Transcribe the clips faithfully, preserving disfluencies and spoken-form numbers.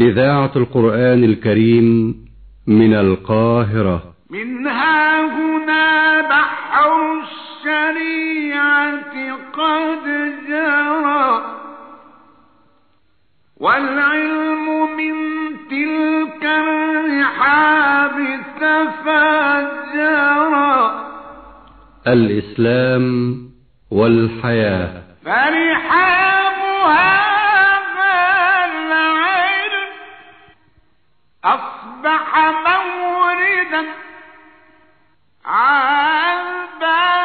إذاعة القرآن الكريم من القاهرة. منها هنا بحر الشريعة قد جرى، والعلم من تلك الرحاب تفجرا. الإسلام والحياة. فرحاب هذا العلم أصبح موردا عذبا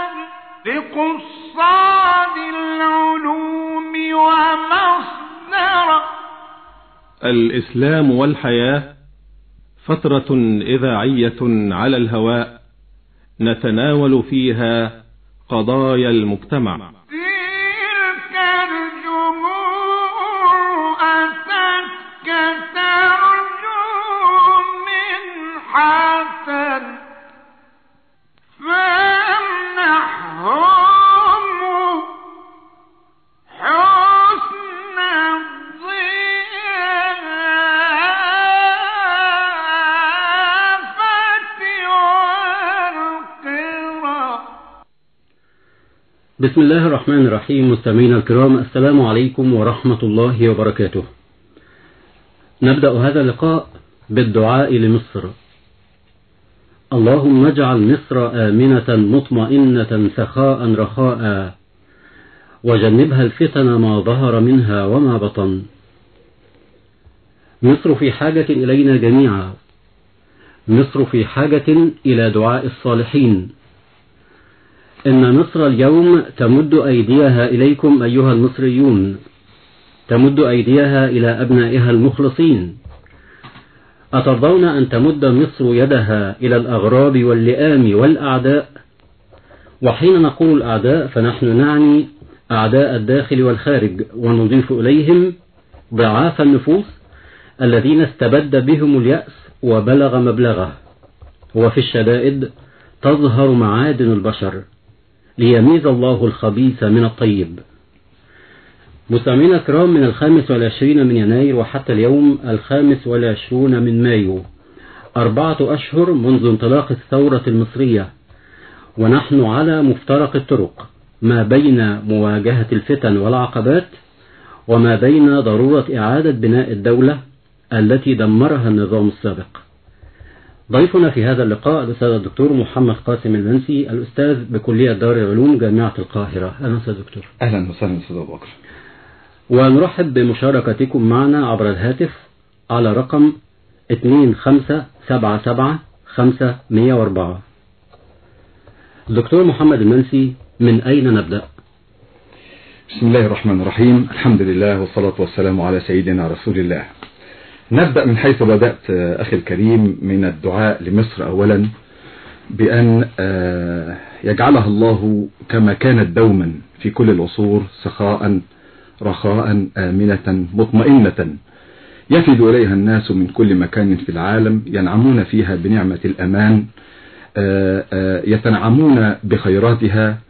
لقصاد العلوم ومصدرا. الإسلام والحياة فترة إذاعية على الهواء نتناول فيها قضايا المجتمع. تلك الجموع أتتك ترجو من حسن فامنحهم حسن الضيافة والقرى. بسم الله الرحمن الرحيم. مستمعينا الكرام، السلام عليكم ورحمة الله وبركاته. نبدأ هذا اللقاء بالدعاء لمصر. اللهم اجعل مصر آمنة مطمئنة سخاء رخاء، وجنبها الفتن ما ظهر منها وما بطن. مصر في حاجة إلينا جميعا، مصر في حاجة إلى دعاء الصالحين. إن مصر اليوم تمد أيديها إليكم أيها المصريون، تمد أيديها إلى أبنائها المخلصين. أترضون أن تمد مصر يدها إلى الأغراب واللئام والأعداء؟ وحين نقول الأعداء فنحن نعني أعداء الداخل والخارج، ونضيف إليهم ضعاف النفوس الذين استبد بهم اليأس وبلغ مبلغه. وفي الشدائد تظهر معادن البشر ليميز الله الخبيث من الطيب. مستمعينا الكرام، من الخامس والعشرين من يناير وحتى اليوم الخامس والعشرون من مايو، أربعة أشهر منذ انطلاق الثورة المصرية، ونحن على مفترق الطرق ما بين مواجهة الفتن والعقبات وما بين ضرورة إعادة بناء الدولة التي دمرها النظام السابق. ضيفنا في هذا اللقاء الأستاذ الدكتور محمد قاسم المنسي، الأستاذ بكلية دار العلوم جامعة القاهرة. أهلا أستاذ دكتور. أهلا وسهلا أستاذ أبو بكر. ونرحب بمشاركتكم معنا عبر الهاتف على رقم اثنين خمسة سبعة سبعة خمسة مئة وأربعة. دكتور محمد المنسي، من أين نبدأ؟ بسم الله الرحمن الرحيم، الحمد لله والصلاة والسلام على سيدنا رسول الله. نبدأ من حيث بدأت أخي الكريم، من الدعاء لمصر أولا بأن يجعلها الله كما كانت دوما في كل العصور سخاء رخاء آمنة مطمئنة يفد إليها الناس من كل مكان في العالم، ينعمون فيها بنعمة الأمان، يتنعمون بخيراتها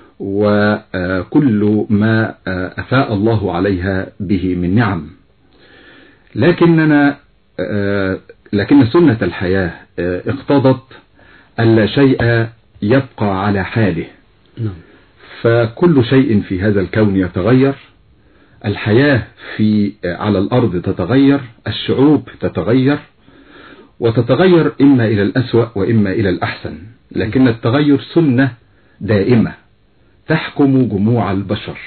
وكل ما أفاء الله عليها به من نعم. لكننا لكن سنة الحياة اقتضت أن لا شيء يبقى على حاله، فكل شيء في هذا الكون يتغير. الحياة في على الأرض تتغير، الشعوب تتغير، وتتغير إما إلى الأسوأ وإما إلى الأحسن، لكن التغير سنة دائمة تحكم جموع البشر.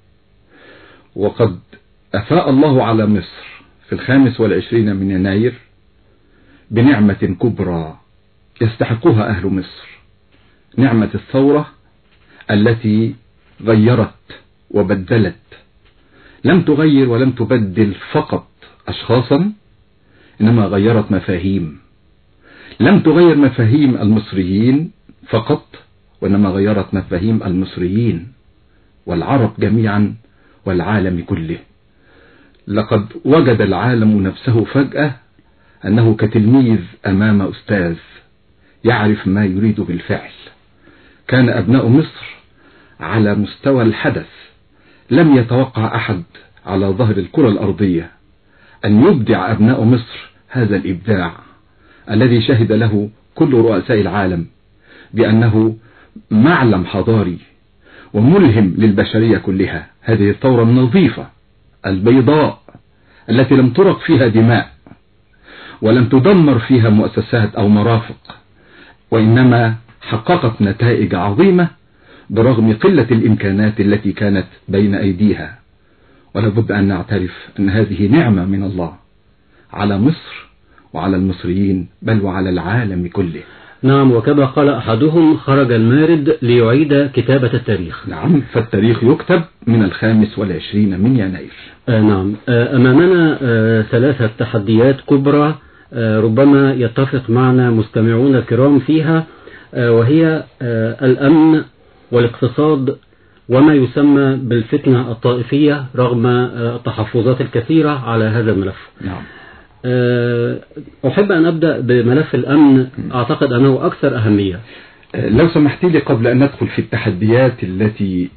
وقد أفاء الله على مصر في الخامس والعشرين من يناير بنعمة كبرى يستحقها أهل مصر، نعمة الثورة التي غيرت وبدلت، لم تغير ولم تبدل فقط أشخاصا، إنما غيرت مفاهيم. لم تغير مفاهيم المصريين فقط، وإنما غيرت مفاهيم المصريين والعرب جميعا والعالم كله. لقد وجد العالم نفسه فجأة أنه كتلميذ أمام أستاذ يعرف ما يريد بالفعل. كان أبناء مصر على مستوى الحدث لم يتوقع أحد على ظهر الكرة الأرضية أن يبدع أبناء مصر هذا الإبداع الذي شهد له كل رؤساء العالم بأنه معلم حضاري وملهم للبشرية كلها. هذه الثورة النظيفة البيضاء التي لم ترق فيها دماء ولم تدمر فيها مؤسسات أو مرافق، وإنما حققت نتائج عظيمة برغم قلة الإمكانات التي كانت بين أيديها. ولابد أن نعترف أن هذه نعمة من الله على مصر وعلى المصريين بل وعلى العالم كله. نعم، وكما قال أحدهم: خرج المارد ليعيد كتابة التاريخ. نعم، فالتاريخ يكتب من الخامس والعشرين من يناير. آه نعم. آه أمامنا آه ثلاثة تحديات كبرى آه ربما يتفق معنا مستمعون الكرام فيها، آه وهي آه الأمن والاقتصاد وما يسمى بالفتنة الطائفية رغم آه التحفظات الكثيرة على هذا الملف. نعم. أحب أن أبدأ بملف الأمن، أعتقد أنه أكثر أهمية. لو سمحت لي قبل أن ندخل في التحديات التي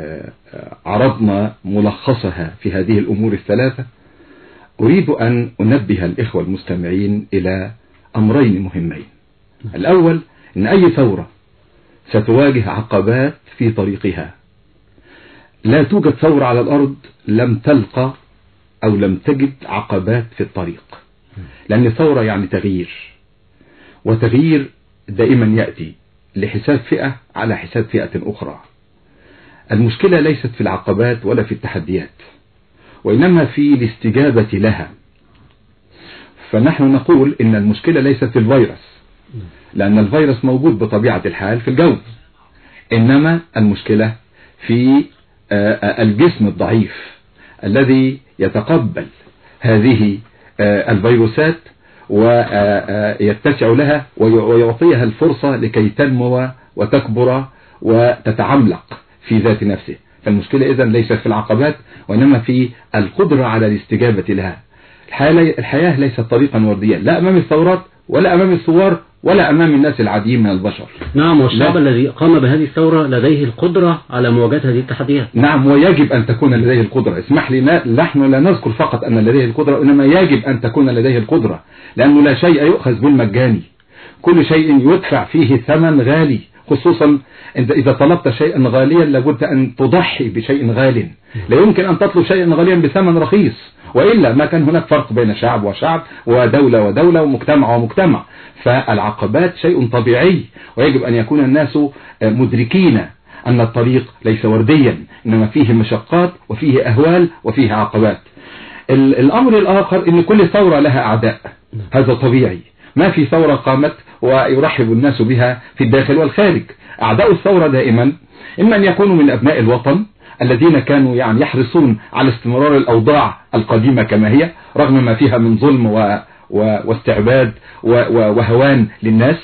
عرضنا ملخصها في هذه الأمور الثلاثة، أريد أن أنبه الإخوة المستمعين إلى أمرين مهمين. الأول أن أي ثورة ستواجه عقبات في طريقها. لا توجد ثورة على الأرض لم تلقى أو لم تجد عقبات في الطريق، لأن الثورة يعني تغيير، وتغيير دائما يأتي لحساب فئة على حساب فئة أخرى. المشكلة ليست في العقبات ولا في التحديات، وإنما في الاستجابة لها. فنحن نقول إن المشكلة ليست في الفيروس، لأن الفيروس موجود بطبيعة الحال في الجو، إنما المشكلة في الجسم الضعيف الذي يتقبل هذه الفيروسات ويتسع لها ويعطيها الفرصة لكي تنمو وتكبر وتتعملق في ذات نفسه. فالمشكلة إذن ليست في العقبات وإنما في القدرة على الاستجابة لها. الحياة ليست طريقا ورديا، لا أمام الثورات ولا أمام الثوار ولا أمام الناس العاديين من البشر. نعم، والشعب الذي قام بهذه الثورة لديه القدرة على مواجهة هذه التحديات. نعم، ويجب أن تكون لديه القدرة. اسمح لي، نحن لا نذكر فقط أن لديه القدرة، إنما يجب أن تكون لديه القدرة، لأنه لا شيء يؤخذ بالمجاني، كل شيء يدفع فيه ثمن غالي، خصوصا إذا طلبت شيئا غاليا لابد أن تضحي بشيء غال. لا يمكن أن تطلب شيئا غاليا بثمن رخيص، وإلا ما كان هناك فرق بين شعب وشعب ودولة ودولة ومجتمع ومجتمع. فالعقبات شيء طبيعي، ويجب أن يكون الناس مدركين أن الطريق ليس ورديا، إنما فيه مشقات وفيه أهوال وفيه عقبات. الأمر الآخر أن كل ثورة لها أعداء، هذا طبيعي. ما في ثورة قامت ويرحب الناس بها في الداخل والخارج. أعداء الثورة دائما إما أن يكونوا من أبناء الوطن الذين كانوا يعني يحرصون على استمرار الأوضاع القديمة كما هي رغم ما فيها من ظلم و... و... واستعباد و... و... وهوان للناس،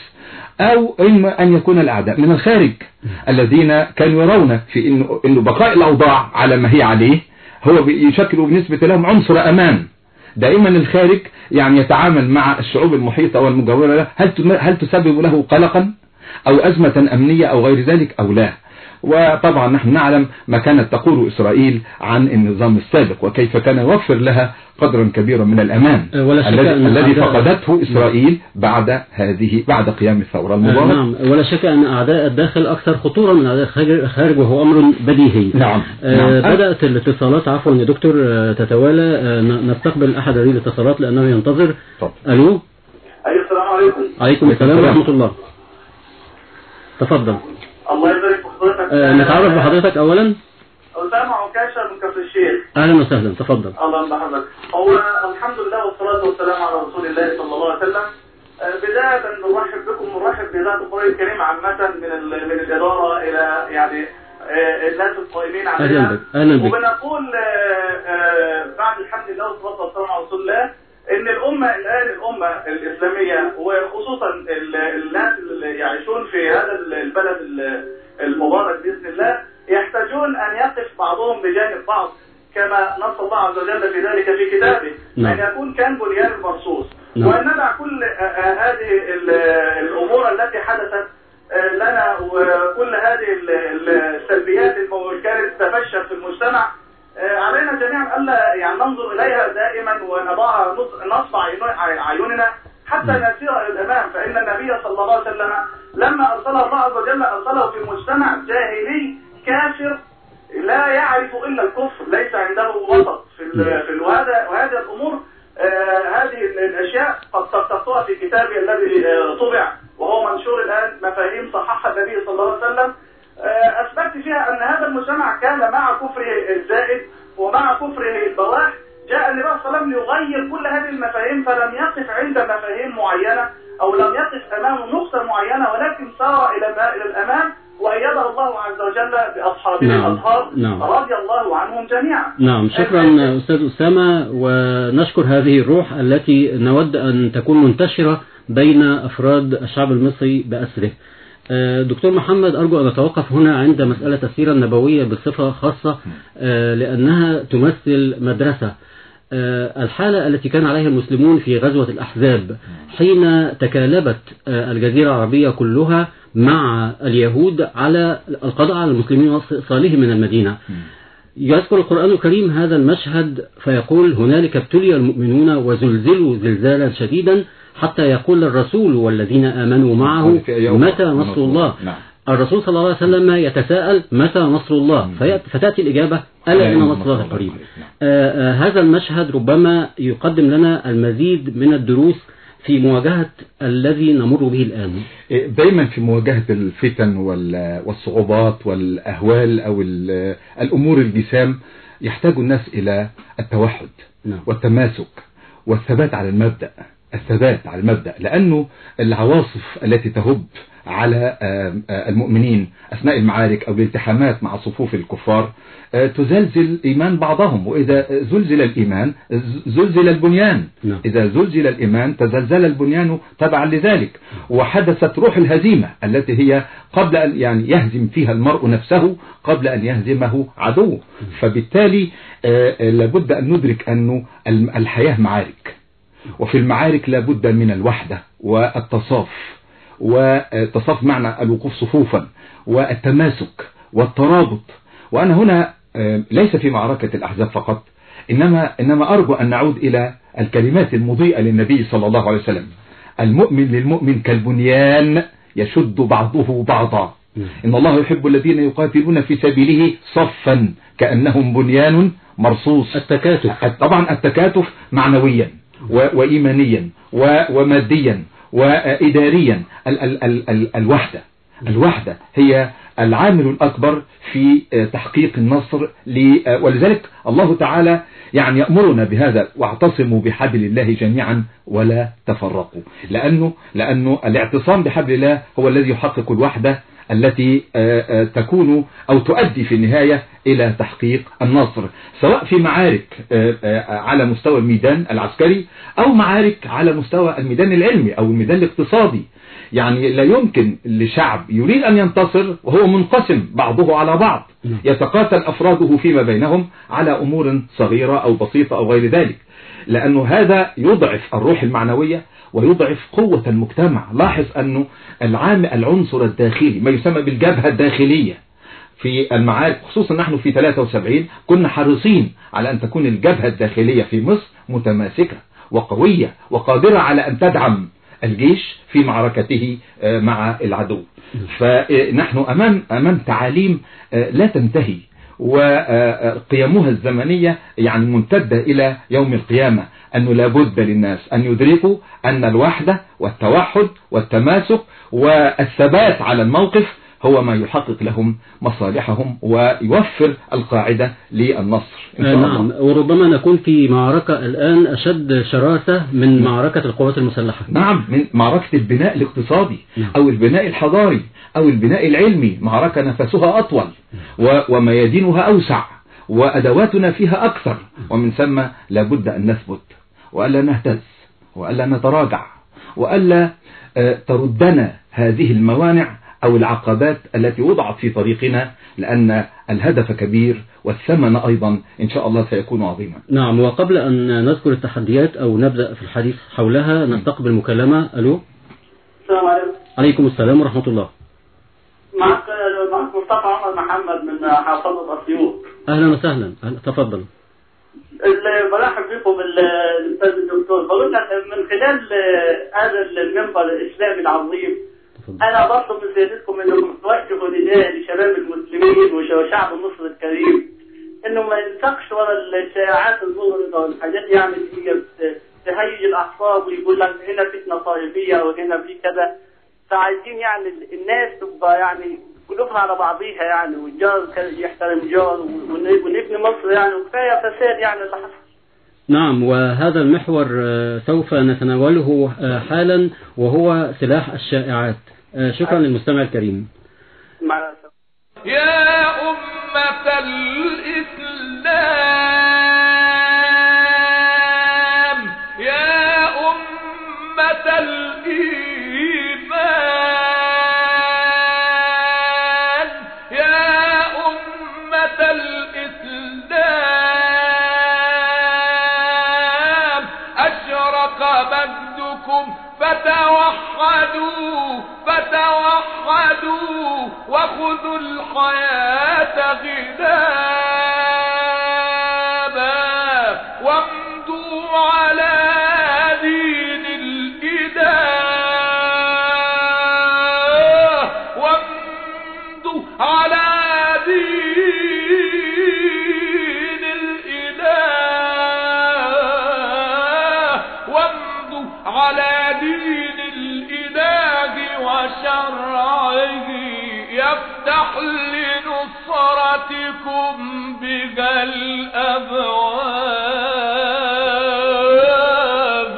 أو إما أن يكون الأعداء من الخارج الذين كانوا يرون في إنه, إنه بقاء الأوضاع على ما هي عليه هو يشكل بالنسبة لهم عنصر أمان. دائما الخارج يعني يتعامل مع الشعوب المحيطة والمجاورة له، هل هل تسبب له قلقا أو أزمة أمنية أو غير ذلك أو لا. وطبعا نحن نعلم ما كانت تقول إسرائيل عن النظام السابق وكيف كان يوفر لها قدرا كبيرا من الأمان الذي الذي فقدته إسرائيل بعد هذه بعد قيام الثورة المباركة. نعم، ولا شك أن أعداء الداخل أكثر خطورة من أعداء الخارج، وهو أمر بديهي. نعم. آه نعم. بدأت الاتصالات عفوا يا دكتور آه تتوالى. آه نستقبل أحد هذه الاتصالات لأنه ينتظر. طب. ألو. أيوة، السلام عليكم. عليكم السلام ورحمة الله. تفضل. الله يبارك في حضرتك. آه نتعرف بحضرتك أولا. أسامة عكاشة من كفر الشيخ. أهلا وسهلا، تفضل. الله يرضى حضرتك. هو الحمد لله والصلاة والسلام على رسول الله صلى الله عليه وسلم. بداية نرحب بكم، نرحب بذات القرآن الكريم عامة من من الإدارة إلى يعني الناس القائمين عليها. أهلا بك. وبنقول بعد الحمد لله والصلاة والسلام على رسول الله إن الأمة الآن الأمة الإسلامية وخصوصا الناس اللي يعيشون في هذا البلد المبارك بإذن الله يحتاجون أن يقف بعضهم بجانب بعض كما نص الله عز وجل في ذلك في كتابه. نعم. أن يكون كان بنيان مرصوص. نعم. وأن ندع كل هذه الأمور التي حدثت لنا وكل هذه السلبيات اللي كانت تفشت في المجتمع علينا جميعا ألا يعني ننظر إليها دائما ونضعها نصب أعيننا حتى نسير إلى الأمام، فإن النبي صلى الله عليه وسلم لما أرسله الله عز وجل أرسله في مجتمع جاهلي كافر لا يعرف إلا الكفر، ليس عنده وسط في في وهذا وهذه الأمور. آه هذه الأشياء قد تقرأها في كتابي الذي آه طبع وهو منشور الآن، مفاهيم صححها النبي صلى الله عليه وسلم. آه أثبت فيها أن هذا المجتمع كان مع كفره الزائد ومع كفره البواح جاء النبي صلى الله عليه وسلم ليغير كل هذه المفاهيم، فلم يقف عند مفاهيم معينة أو لم يقف أمام نقطة معينة، ولكن سار إلى إلى الأمام وأيده الله عز وجل بأصحابه نعم. الأطهار نعم. رضي الله عنهم جميعا. نعم، شكرا أستاذ أسامة، ونشكر هذه الروح التي نود أن تكون منتشرة بين أفراد الشعب المصري بأسره. دكتور محمد، أرجو أن أتوقف هنا عند مسألة السيرة النبوية بصفة خاصة لأنها تمثل مدرسة. الحالة التي كان عليها المسلمون في غزوة الأحزاب حين تكالبت الجزيرة العربية كلها مع اليهود على القضاء على المسلمين وإيصالهم من المدينة. يذكر القرآن الكريم هذا المشهد فيقول: هنالك ابتلي المؤمنون وزلزلوا زلزالا شديدا حتى يقول الرسول والذين آمنوا معه متى نصر الله. الرسول صلى الله عليه وسلم يتساءل متى نصر الله، فتأتي الإجابة ألا إن نصر الله قريب. هذا المشهد ربما يقدم لنا المزيد من الدروس في مواجهة الذي نمر به الآن. دايما في مواجهة الفتن والصعوبات والأهوال أو الأمور الجسام يحتاج الناس إلى التوحد والتماسك والثبات على المبدأ الثبات على المبدأ لأنه العواصف التي تهب على المؤمنين أثناء المعارك أو الالتحامات مع صفوف الكفار تزلزل إيمان بعضهم، وإذا زلزل الإيمان زلزل البنيان. إذا زلزل الإيمان تزلزل البنيان تبعا لذلك، وحدثت روح الهزيمة التي هي قبل أن يعني يهزم فيها المرء نفسه قبل أن يهزمه عدوه. فبالتالي لابد أن ندرك أنه الحياة معارك، وفي المعارك لابد من الوحدة والتصاف، والتصاف معنى الوقوف صفوفا والتماسك والترابط. وأنا هنا ليس في معركة الأحزاب فقط، إنما, إنما أرجو أن نعود إلى الكلمات المضيئة للنبي صلى الله عليه وسلم: المؤمن للمؤمن كالبنيان يشد بعضه بعضا، إن الله يحب الذين يقاتلون في سبيله صفا كأنهم بنيان مرصوص. التكاتف، طبعا التكاتف معنويا وإيمانيا وماديا وإداريا. ال ال ال ال الوحدة الوحدة هي العامل الأكبر في تحقيق النصر، ولذلك الله تعالى يعني يأمرنا بهذا: واعتصموا بحبل الله جميعا ولا تفرقوا، لأنه, لأنه الاعتصام بحبل الله هو الذي يحقق الوحدة التي تكون أو تؤدي في النهاية إلى تحقيق النصر، سواء في معارك على مستوى الميدان العسكري أو معارك على مستوى الميدان العلمي أو الميدان الاقتصادي. يعني لا يمكن لشعب يريد أن ينتصر وهو منقسم بعضه على بعض، يتقاتل أفراده فيما بينهم على أمور صغيرة أو بسيطة أو غير ذلك، لأنه هذا يضعف الروح المعنوية ويضعف قوة المجتمع. لاحظ أنه العام العنصر الداخلي ما يسمى بالجبهة الداخلية في المعارك، خصوصا نحن في ثلاثة وسبعين كنا حريصين على أن تكون الجبهة الداخلية في مصر متماسكة وقوية وقادرة على أن تدعم الجيش في معركته مع العدو. فنحن أمام أمام تعاليم لا تنتهي، وقيمها الزمنية يعني ممتدة إلى يوم القيامة، أنه لابد للناس أن يدركوا أن الوحدة والتوحد والتماسك والثبات على الموقف هو ما يحقق لهم مصالحهم ويوفر القاعدة للنصر إن شاء نعم الله. وربما نكون في معركة الآن أشد شراسة من معركة القوات المسلحة. نعم، من معركة البناء الاقتصادي أو البناء الحضاري أو البناء العلمي، معركة نفسها أطول وميادينها أوسع وأدواتنا فيها أكثر، ومن ثم لابد أن نثبت وألا نهتز وألا نتراجع وألا تردنا هذه الموانع أو العقبات التي وضعت في طريقنا، لأن الهدف كبير والثمن أيضا إن شاء الله سيكون عظيما. نعم، وقبل أن نذكر التحديات أو نبدأ في الحديث حولها نستقبل مكالمة. ألو. السلام عليكم. عليكم السلام ورحمة الله. معك معك مصطفى عمر محمد من محافظة أسيوط. أهلا وسهلا، تفضل. برحب بكم الأستاذ الدكتور. بقول لك من خلال هذا المنبر الإسلامي العظيم أنا بطلب من سيادتكم أنكم توجهوا نداء لشباب المسلمين وشعب مصر الكريم إنه ما ينسقش ورا الشائعات المغرضة والحاجات يعني اللي هي تهيج الأعصاب ويقول لك هنا فتنة طائفية وهنا في كذا. فعايزين يعني الناس تبقى يعني قلوبها على بعضيها يعني، والجار يحترم جار ونبني مصر يعني، وكفاية فساد يعني اللي حصل. نعم، وهذا المحور سوف نتناوله حالا وهو سلاح الشائعات. شكرا للمستمع الكريم. مع يا أمة الإسلام يا أمة الإيمان يا أمة الإسلام أشرق مجدكم فتوحدوا فتوحدوا وخذوا الحياة غنابا وامضوا على دين الإله وامضوا على دين الإله وامضوا على دين الإله وشرعه يفتح لنصرتكم بها الأبواب.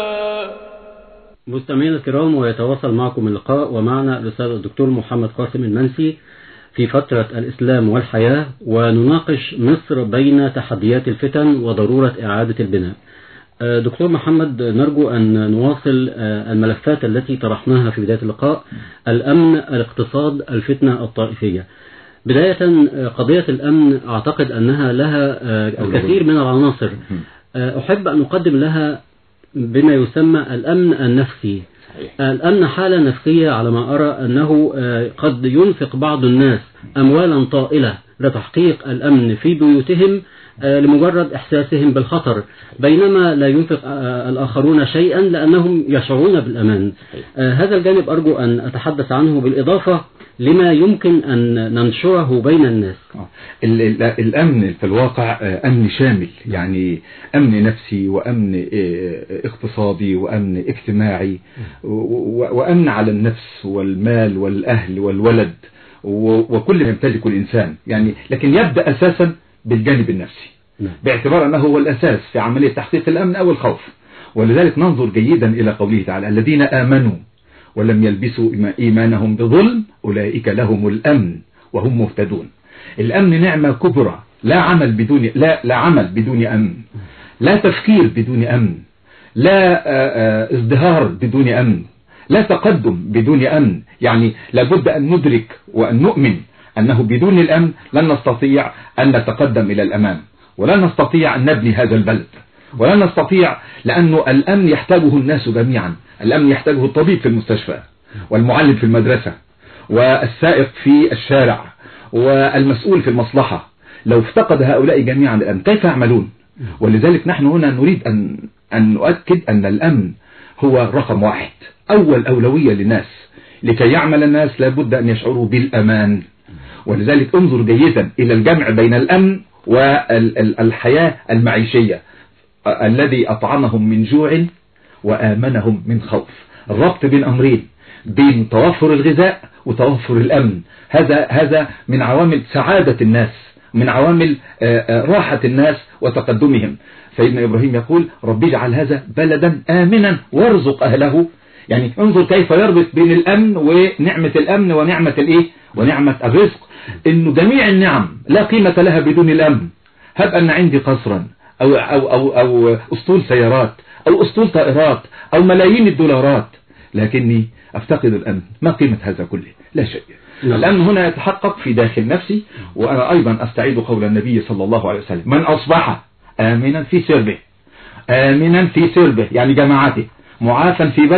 مستمعينا الكرام، ويتواصل معكم اللقاء ومعنا الأستاذ الدكتور محمد قاسم المنسي في فترة الإسلام والحياة، ونناقش مصر بين تحديات الفتن وضرورة إعادة البناء. دكتور محمد، نرجو أن نواصل الملفات التي طرحناها في بداية اللقاء: الأمن، الاقتصاد، الفتنة الطائفية. بداية، قضية الأمن أعتقد أنها لها الكثير من العناصر. أحب أن أقدم لها بما يسمى الأمن النفسي. الأمن حالة نفسية على ما أرى أنه قد ينفق بعض الناس أموالا طائلة لتحقيق الأمن في بيوتهم لمجرد إحساسهم بالخطر، بينما لا ينفق الآخرون شيئا لأنهم يشعرون بالأمان. هذا الجانب أرجو أن أتحدث عنه، بالإضافة لما يمكن أن ننشره بين الناس. الأمن في الواقع أمن شامل، يعني أمن نفسي وأمن اقتصادي وأمن اجتماعي وأمن على النفس والمال والأهل والولد وكل ما يمتلكه الإنسان يعني. لكن يبدأ أساسا بالجانب النفسي باعتبار أنه هو الأساس في عملية تحقيق الأمن أو الخوف. ولذلك ننظر جيدا إلى قوله تعالى: الذين آمنوا ولم يلبسوا إيمانهم بظلم أولئك لهم الأمن وهم مهتدون. الأمن نعمة كبرى، لا عمل بدون لا لا عمل بدون أمن، لا تفكير بدون أمن، لا ازدهار بدون أمن، لا تقدم بدون أمن. يعني لابد أن ندرك وأن نؤمن أنه بدون الأمن لن نستطيع أن نتقدم إلى الأمام، ولن نستطيع أن نبني هذا البلد، ولن نستطيع، لأنه الأمن يحتاجه الناس جميعا. الأمن يحتاجه الطبيب في المستشفى، والمعلم في المدرسة، والسائق في الشارع، والمسؤول في المصلحة. لو افتقد هؤلاء جميعا الأمن كيف يعملون؟ ولذلك نحن هنا نريد أن أن نؤكد أن الأمن هو رقم واحد، أول أولوية للناس. لكي يعمل الناس لابد أن يشعروا بالأمان. ولذلك انظر جيدا إلى الجمع بين الأمن والحياة المعيشية، الذي أطعمهم من جوع وآمنهم من خوف. الربط بين أمرين، بين توفر الغذاء وتوفر الأمن، هذا هذا من عوامل سعادة الناس، من عوامل راحة الناس وتقدمهم. سيدنا إبراهيم يقول: ربي اجعل هذا بلدا آمنا وارزق أهله. يعني انظر كيف يربط بين الأمن ونعمة الأمن ونعمة الإيه؟ ونعمة الرزق. إنه جميع النعم لا قيمة لها بدون الأمن. هب أن عندي قصرا أو أو أو أو أسطول سيارات أو أسطول طائرات أو ملايين الدولارات، لكني أفتقد الأمن، ما قيمة هذا كله؟ لا شيء. الأمن هنا يتحقق في داخل نفسي. وأنا أيضا أستعيد قول النبي صلى الله عليه وسلم: من أصبح آمنا في سربه، آمنا في سربه يعني جماعته، معافا في بدنه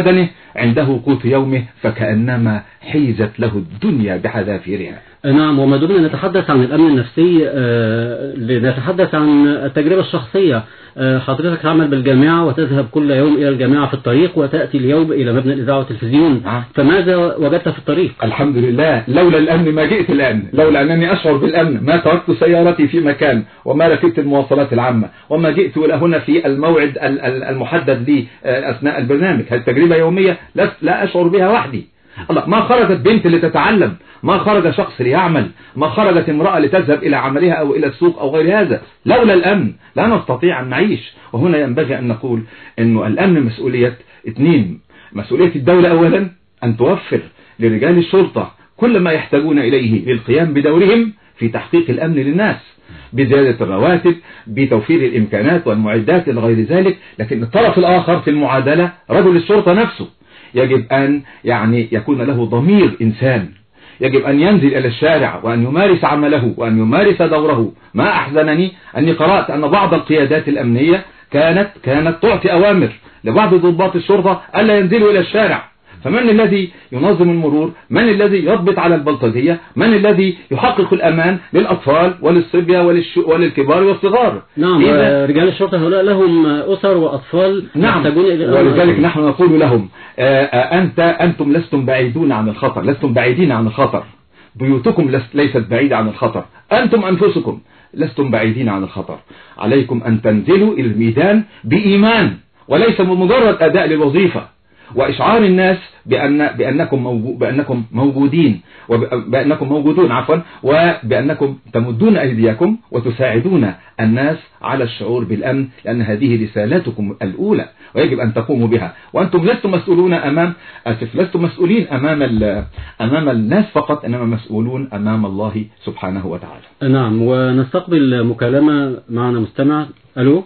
عنده قوت يومه فكأنما حيزت له الدنيا بحذافيرها. نعم، وما دمنا نتحدث عن الأمن النفسي آه لنتحدث عن التجربة الشخصية. آه حضرتك تعمل بالجامعة وتذهب كل يوم إلى الجامعة في الطريق وتأتي اليوم إلى مبنى الإذاعة والتلفزيون. آه. فماذا وجدت في الطريق؟ الحمد لله، لولا الأمن ما جئت الآن، لولا أنني أشعر بالأمن ما تركت سيارتي في مكان وما ركبت المواصلات العامة وما جئت إلى هنا في الموعد المحدد لي أثناء البرنامج. هذه تجربة يومية لا أشعر بها وحدي. الله، ما خرجت بنت لتتعلم، ما خرج شخص ليعمل، ما خرجت امرأة لتذهب إلى عملها أو إلى السوق أو غير هذا. لولا الأمن لا نستطيع أن نعيش. وهنا ينبغي أن نقول أنه الأمن مسؤولية اثنين. مسؤولية الدولة أولا أن توفر لرجال الشرطة كل ما يحتاجون إليه للقيام بدورهم في تحقيق الأمن للناس، بزيادة الرواتب، بتوفير الإمكانات والمعدات إلى غير ذلك. لكن الطرف الآخر في المعادلة رجل الشرطة نفسه يجب أن يعني يكون له ضمير إنسان، يجب أن ينزل إلى الشارع وأن يمارس عمله وأن يمارس دوره. ما أحزنني أني قرأت أن بعض القيادات الأمنية كانت كانت تعطي أوامر لبعض ضباط الشرطة ألا ينزلوا إلى الشارع. فمن الذي ينظم المرور؟ من الذي يضبط على البلطجية؟ من الذي يحقق الأمان للأطفال وللصبية وللكبار والصغار؟ نعم، رجال الشرطة هؤلاء لهم أسر وأطفال. نعم، ولذلك نحن نقول لهم آآ آآ أنت أنتم لستم بعيدون عن الخطر، لستم بعيدين عن الخطر. بيوتكم ليست بعيدة عن الخطر، أنتم أنفسكم لستم بعيدين عن الخطر. عليكم أن تنزلوا إلى الميدان بإيمان وليس بمجرد أداء للوظيفة، وإشعار الناس بأن بأنكم موجود بأنكم موجودين وبأنكم موجودون عفوا وبأنكم تمدون أيديكم وتساعدون الناس على الشعور بالأمن، لأن هذه رسالتكم الأولى ويجب أن تقوموا بها. وأنتم لستم مسؤولون أمام أسف لستم مسؤولين أمام أمام الناس فقط، إنما مسؤولون أمام الله سبحانه وتعالى. نعم، ونستقبل مكالمة معنا مستمع. ألو،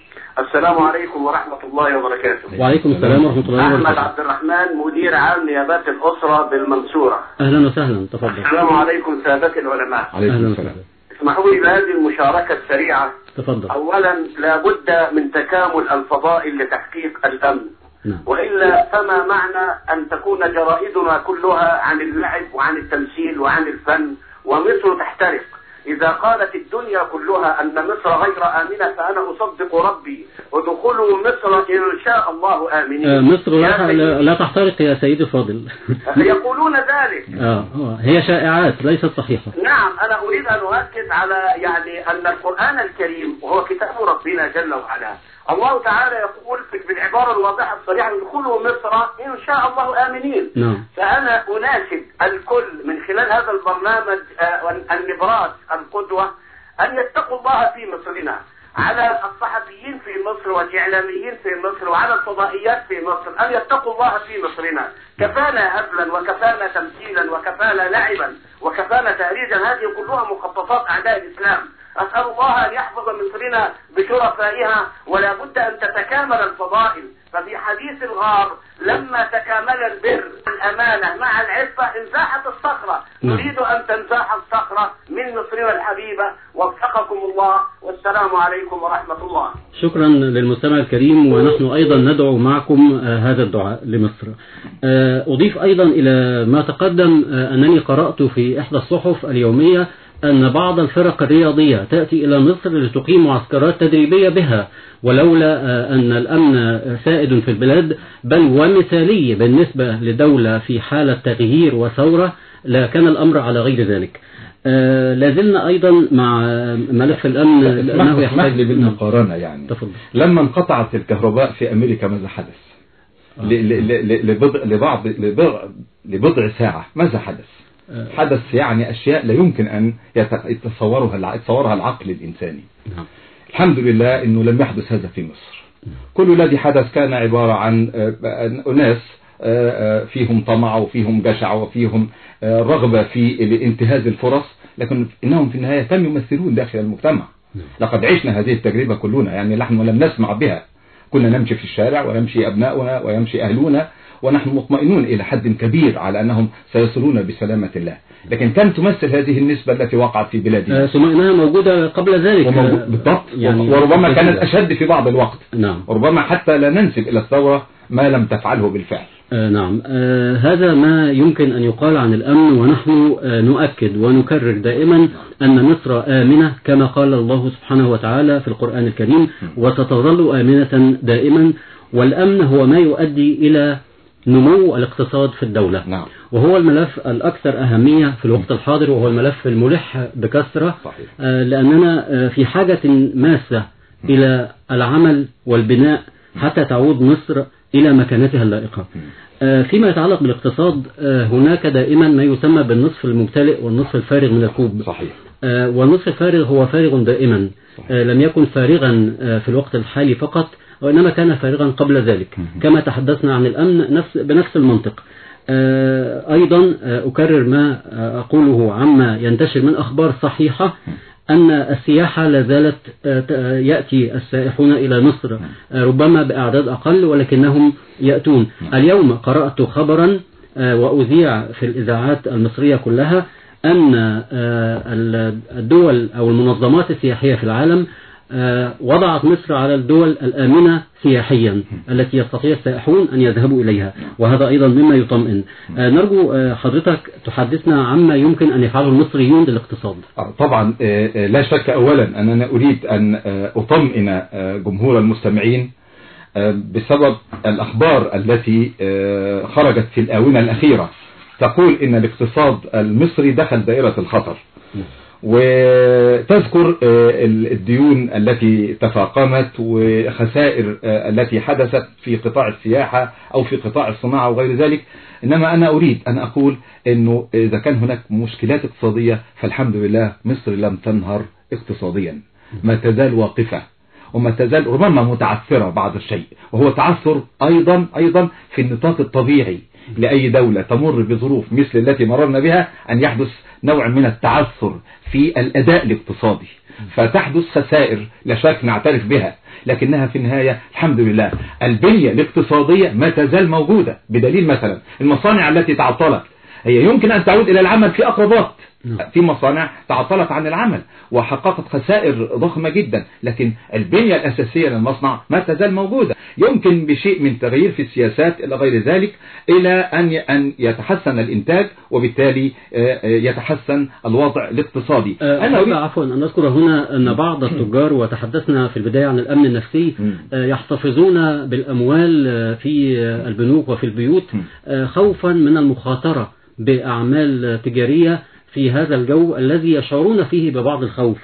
السلام عليكم ورحمة الله وبركاته. وعليكم السلام ورحمة الله وبركاته. أحمد عبد الرحمن، مدير عام نيابات الأسرة بالمنصورة. أهلا وسهلا، تفضل. السلام عليكم سادة العلماء. عليكم السلام. اسمحوا لي بهذه المشاركة السريعة. تفضل. أولا، لابد من تكامل الفضائل لتحقيق الأمن. نعم. وإلا فما معنى أن تكون جرائدنا كلها عن اللعب وعن التمثيل وعن الفن ومصر تحترق؟ إذا قالت الدنيا كلها أن مصر غير آمنة فأنا أصدق ربي، ودخلوا مصر إن شاء الله آمنين. مصر لا, لا تحترق يا سيدي فاضل. يقولون ذلك. آه هي شائعات ليست صحيحة. نعم، أنا أريد أن أؤكد على يعني أن القرآن الكريم وهو كتاب ربنا جل وعلا، الله تعالى يقول بالعبارة الواضحة الصريحة: ادخلوا مصر إن شاء الله آمنين. نعم. فأنا أناشد الكل من خلال هذا البرنامج النبراس القدوة أن يتقوا الله في مصرنا، على الصحفيين في مصر والإعلاميين في مصر وعلى الفضائيات في مصر أن يتقوا الله في مصرنا. كفانا هبلا وكفانا تمثيلا وكفانا لعبا وكفانا تهريجا، هذه كلها مخططات أعداء الإسلام. أسأل الله أن يحفظ مصرنا بشرفائها، ولا بد أن تتكامل الفضائل. ففي حديث الغار لما تكامل البر والأمانة مع العفة انزاحت الصخرة. نريد أن تنزاح الصخرة من مصرنا الحبيبة. وفقكم الله، والسلام عليكم ورحمة الله. شكرا للمستمع الكريم، ونحن أيضا ندعو معكم هذا الدعاء لمصر. أضيف أيضا إلى ما تقدم أنني قرأت في إحدى الصحف اليومية أن بعض الفرق الرياضية تأتي إلى مصر لتقيم معسكرات تدريبية بها، ولولا أن الأمن سائد في البلاد بل ومثالي بالنسبة لدولة في حالة تغيير وثورة لكان الأمر على غير ذلك. لازلنا أيضا مع ملف الأمن لأنه يحتاج لي بالمقارنة. يعني تفضل. لما انقطعت الكهرباء في أمريكا ماذا حدث؟ لبضع لبعض لبضع ساعة ماذا حدث؟ حدث يعني أشياء لا يمكن أن يتصورها يتصورها العقل الإنساني. نعم. الحمد لله إنه لم يحدث هذا في مصر. كل الذي حدث كان عبارة عن أناس فيهم طمع وفيهم جشع وفيهم رغبة في انتهاز الفرص، لكن إنهم في النهاية كانوا يمثلون داخل المجتمع. لقد عشنا هذه التجربة كلنا، يعني نحن لم نسمع بها، كنا نمشي في الشارع ونمشي أبناؤنا ويمشي أهلنا ونحن مطمئنون إلى حد كبير على أنهم سيصلون بسلامة الله، لكن كم تمثل هذه النسبة التي وقعت في بلادنا؟ ثم إنها موجودة قبل ذلك بالضبط، يعني وربما كانت أشد في بعض الوقت. نعم. وربما حتى لا ننسب إلى الثورة ما لم تفعله بالفعل. آه نعم، آه هذا ما يمكن أن يقال عن الأمن، ونحن آه نؤكد ونكرر دائما أن مصر آمنة كما قال الله سبحانه وتعالى في القرآن الكريم، وستظل آمنة دائما. والأمن هو ما يؤدي إلى نمو الاقتصاد في الدولة، نعم. وهو الملف الأكثر أهمية في الوقت الحاضر، وهو الملف الملح بكثرة. آه لأننا آه في حاجة ماسة إلى العمل والبناء حتى تعود مصر إلى مكانتها اللائقة. آه فيما يتعلق بالاقتصاد، آه هناك دائما ما يسمى بالنصف الممتلئ والنصف الفارغ من الكوب. صحيح. آه والنصف الفارغ هو فارغ دائما، آه لم يكن فارغا آه في الوقت الحالي فقط، وإنما كان فارغا قبل ذلك، كما تحدثنا عن الأمن نفس بنفس المنطق. آه أيضا آه أكرر ما آه أقوله عما ينتشر من أخبار صحيحة، أن السياحة لا زالت يأتي السائحون إلى مصر ربما بأعداد أقل، ولكنهم يأتون. اليوم قرأت خبرا وأذيع في الإذاعات المصرية كلها أن الدول أو المنظمات السياحية في العالم وضعت مصر على الدول الآمنة سياحيا التي يستطيع السائحون أن يذهبوا إليها، وهذا أيضا مما يطمئن. نرجو حضرتك تحدثنا عما يمكن أن يفعله المصريون للاقتصاد. طبعا لا شك أولا أننا أريد أن أطمئن جمهور المستمعين بسبب الأخبار التي خرجت في الآونة الأخيرة تقول إن الاقتصاد المصري دخل دائرة الخطر، وتذكر الديون التي تفاقمت وخسائر التي حدثت في قطاع السياحة أو في قطاع الصناعة وغير ذلك. إنما أنا أريد أن أقول أنه إذا كان هناك مشكلات اقتصادية فالحمد لله مصر لم تنهر اقتصاديا، ما تزال واقفة وما تزال ربما متعثرة بعض الشيء، وهو تعثر أيضا أيضا في النطاق الطبيعي لأي دولة تمر بظروف مثل التي مررنا بها أن يحدث نوع من التعثر في الأداء الاقتصادي، فتحدث خسائر لا شك نعترف بها، لكنها في النهاية الحمد لله البنية الاقتصادية ما تزال موجودة، بدليل مثلا المصانع التي تعطلت هي يمكن أن تعود إلى العمل في أقرب وقت. في مصانع تعطلت عن العمل وحققت خسائر ضخمة جدا، لكن البنية الأساسية للمصنع ما تزال موجودة. يمكن بشيء من تغيير في السياسات إلى غير ذلك إلى أن أن يتحسن الإنتاج، وبالتالي يتحسن الوضع الاقتصادي. أنا أريد عفوا أن أذكر هنا أن بعض التجار، وتحدثنا في البداية عن الأمن النفسي، يحتفظون بالأموال في البنوك وفي البيوت خوفا من المخاطرة بأعمال تجارية في هذا الجو الذي يشعرون فيه ببعض الخوف.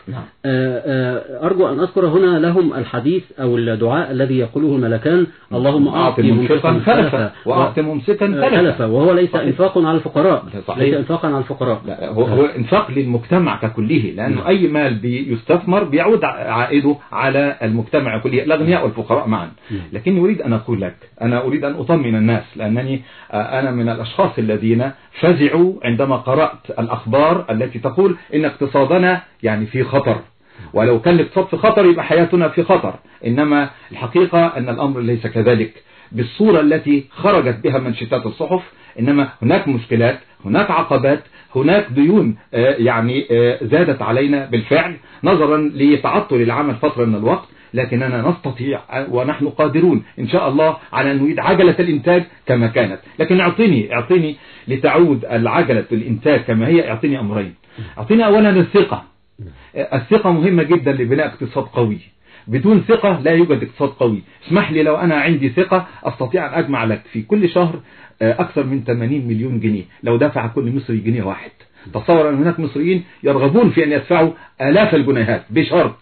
أرجو أن أذكر هنا لهم الحديث أو الدعاء الذي يقوله الملكان: اللهم أعطي منفقا خلفا وأعطي ممسكا تلفا. وهو ليس إنفاق على الفقراء، ليس إنفاقا على الفقراء، لا هو, هو إنفاق للمجتمع ككله، لأنه أي مال بيستثمر بيعود عائده على المجتمع كله، الأغنياء والفقراء معا. لكني أريد أن أقول لك، أنا أريد أن أطمئن الناس، لأنني أنا من الأشخاص الذين فزعوا عندما قرأت الأخبار التي تقول إن اقتصادنا يعني في خطر، ولو كان الاقتصاد في خطر يبقى حياتنا في خطر. إنما الحقيقة أن الأمر ليس كذلك بالصورة التي خرجت بها منشطات الصحف، إنما هناك مشكلات، هناك عقبات، هناك ديون يعني زادت علينا بالفعل نظرا لتعطل العمل فترة من الوقت، لكننا نستطيع ونحن قادرون إن شاء الله على أن نعيد عجلة الإنتاج كما كانت. لكن اعطيني اعطيني لتعود العجلة الإنتاج كما هي، اعطيني أمرين. اعطيني أولا الثقة. الثقة مهمة جدا لبناء اقتصاد قوي، بدون ثقة لا يوجد اقتصاد قوي. اسمح لي لو أنا عندي ثقة أستطيع أن أجمع لك في كل شهر أكثر من ثمانين مليون جنيه لو دفع كل مصري جنيه واحد. تصور أن هناك مصريين يرغبون في أن يدفعوا آلاف الجنيهات بشرط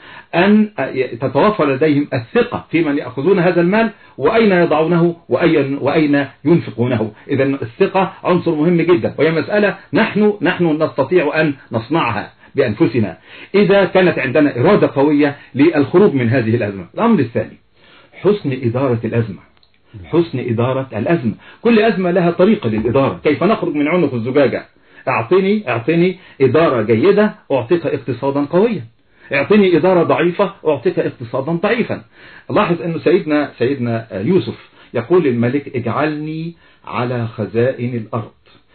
أن تتوفر لديهم الثقة في من يأخذون هذا المال وأين يضعونه وأين, وأين ينفقونه. إذا الثقة عنصر مهم جدا، وهي مسألة نحن نحن نستطيع أن نصنعها بأنفسنا إذا كانت عندنا إرادة قوية للخروج من هذه الأزمة. الأمر الثاني حسن إدارة الأزمة. حسن إدارة الأزمة، كل أزمة لها طريقة للإدارة، كيف نخرج من عنق الزجاجة. أعطيني أعطيني إدارة جيدة أعطيك اقتصادا قويا، اعطيني إدارة ضعيفة أعطيك اقتصادا ضعيفا. لاحظ أنه سيدنا سيدنا يوسف يقول للملك: اجعلني على خزائن الأرض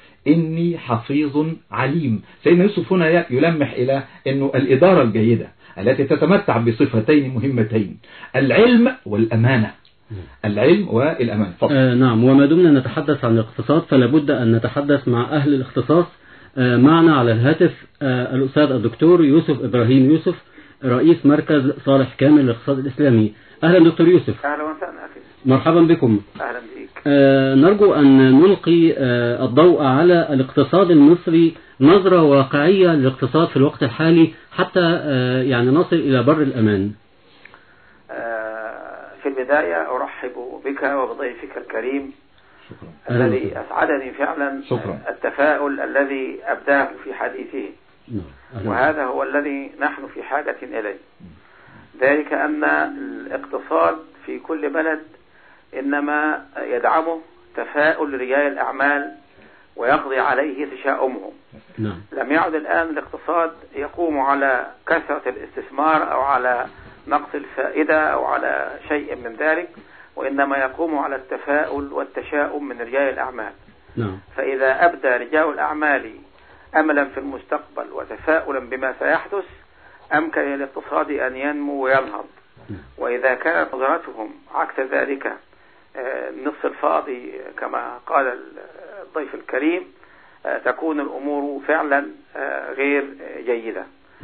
إني حفيظ عليم. سيدنا يوسف هنا يلمح إلى أنه الإدارة الجيدة التي تتمتع بصفتين مهمتين: العلم والأمانة. العلم والأمان. آه نعم، وما دمنا نتحدث عن الاقتصاد فلا بد أن نتحدث مع أهل الاختصاص. آه معنا على الهاتف آه الأستاذ الدكتور يوسف إبراهيم يوسف، رئيس مركز صالح كامل للاقتصاد الإسلامي. أهلا دكتور يوسف. أهلا وسهلا أخي. مرحبا بكم. أهلا بك. آه نرجو أن نلقي آه الضوء على الاقتصاد المصري، نظرة واقعية للاقتصاد في الوقت الحالي حتى آه يعني نصل إلى بر الأمان. آه في البداية أرحب بك وبضيفك الكريم. شكرا. الذي أسعدني فعلا شكرا. التفاؤل الذي أبداه في حديثه، وهذا هو الذي نحن في حاجة إليه، ذلك أن الاقتصاد في كل بلد إنما يدعمه تفاؤل رجال الأعمال ويقضي عليه تشاؤمهم. نعم. لم يعد الآن الاقتصاد يقوم على كثرة الاستثمار أو على نقص الفائدة أو على شيء من ذلك، وإنما يقوم على التفاؤل والتشاؤم من رجال الأعمال. نعم. فإذا أبدى رجال الأعمال أملا في المستقبل وتفاؤلا بما سيحدث أمكن للاقتصاد أن ينمو وينهض. وإذا كانت نظرتهم عكس ذلك النصف الفاضي كما قال الضيف الكريم تكون الأمور فعلا غير جيدة.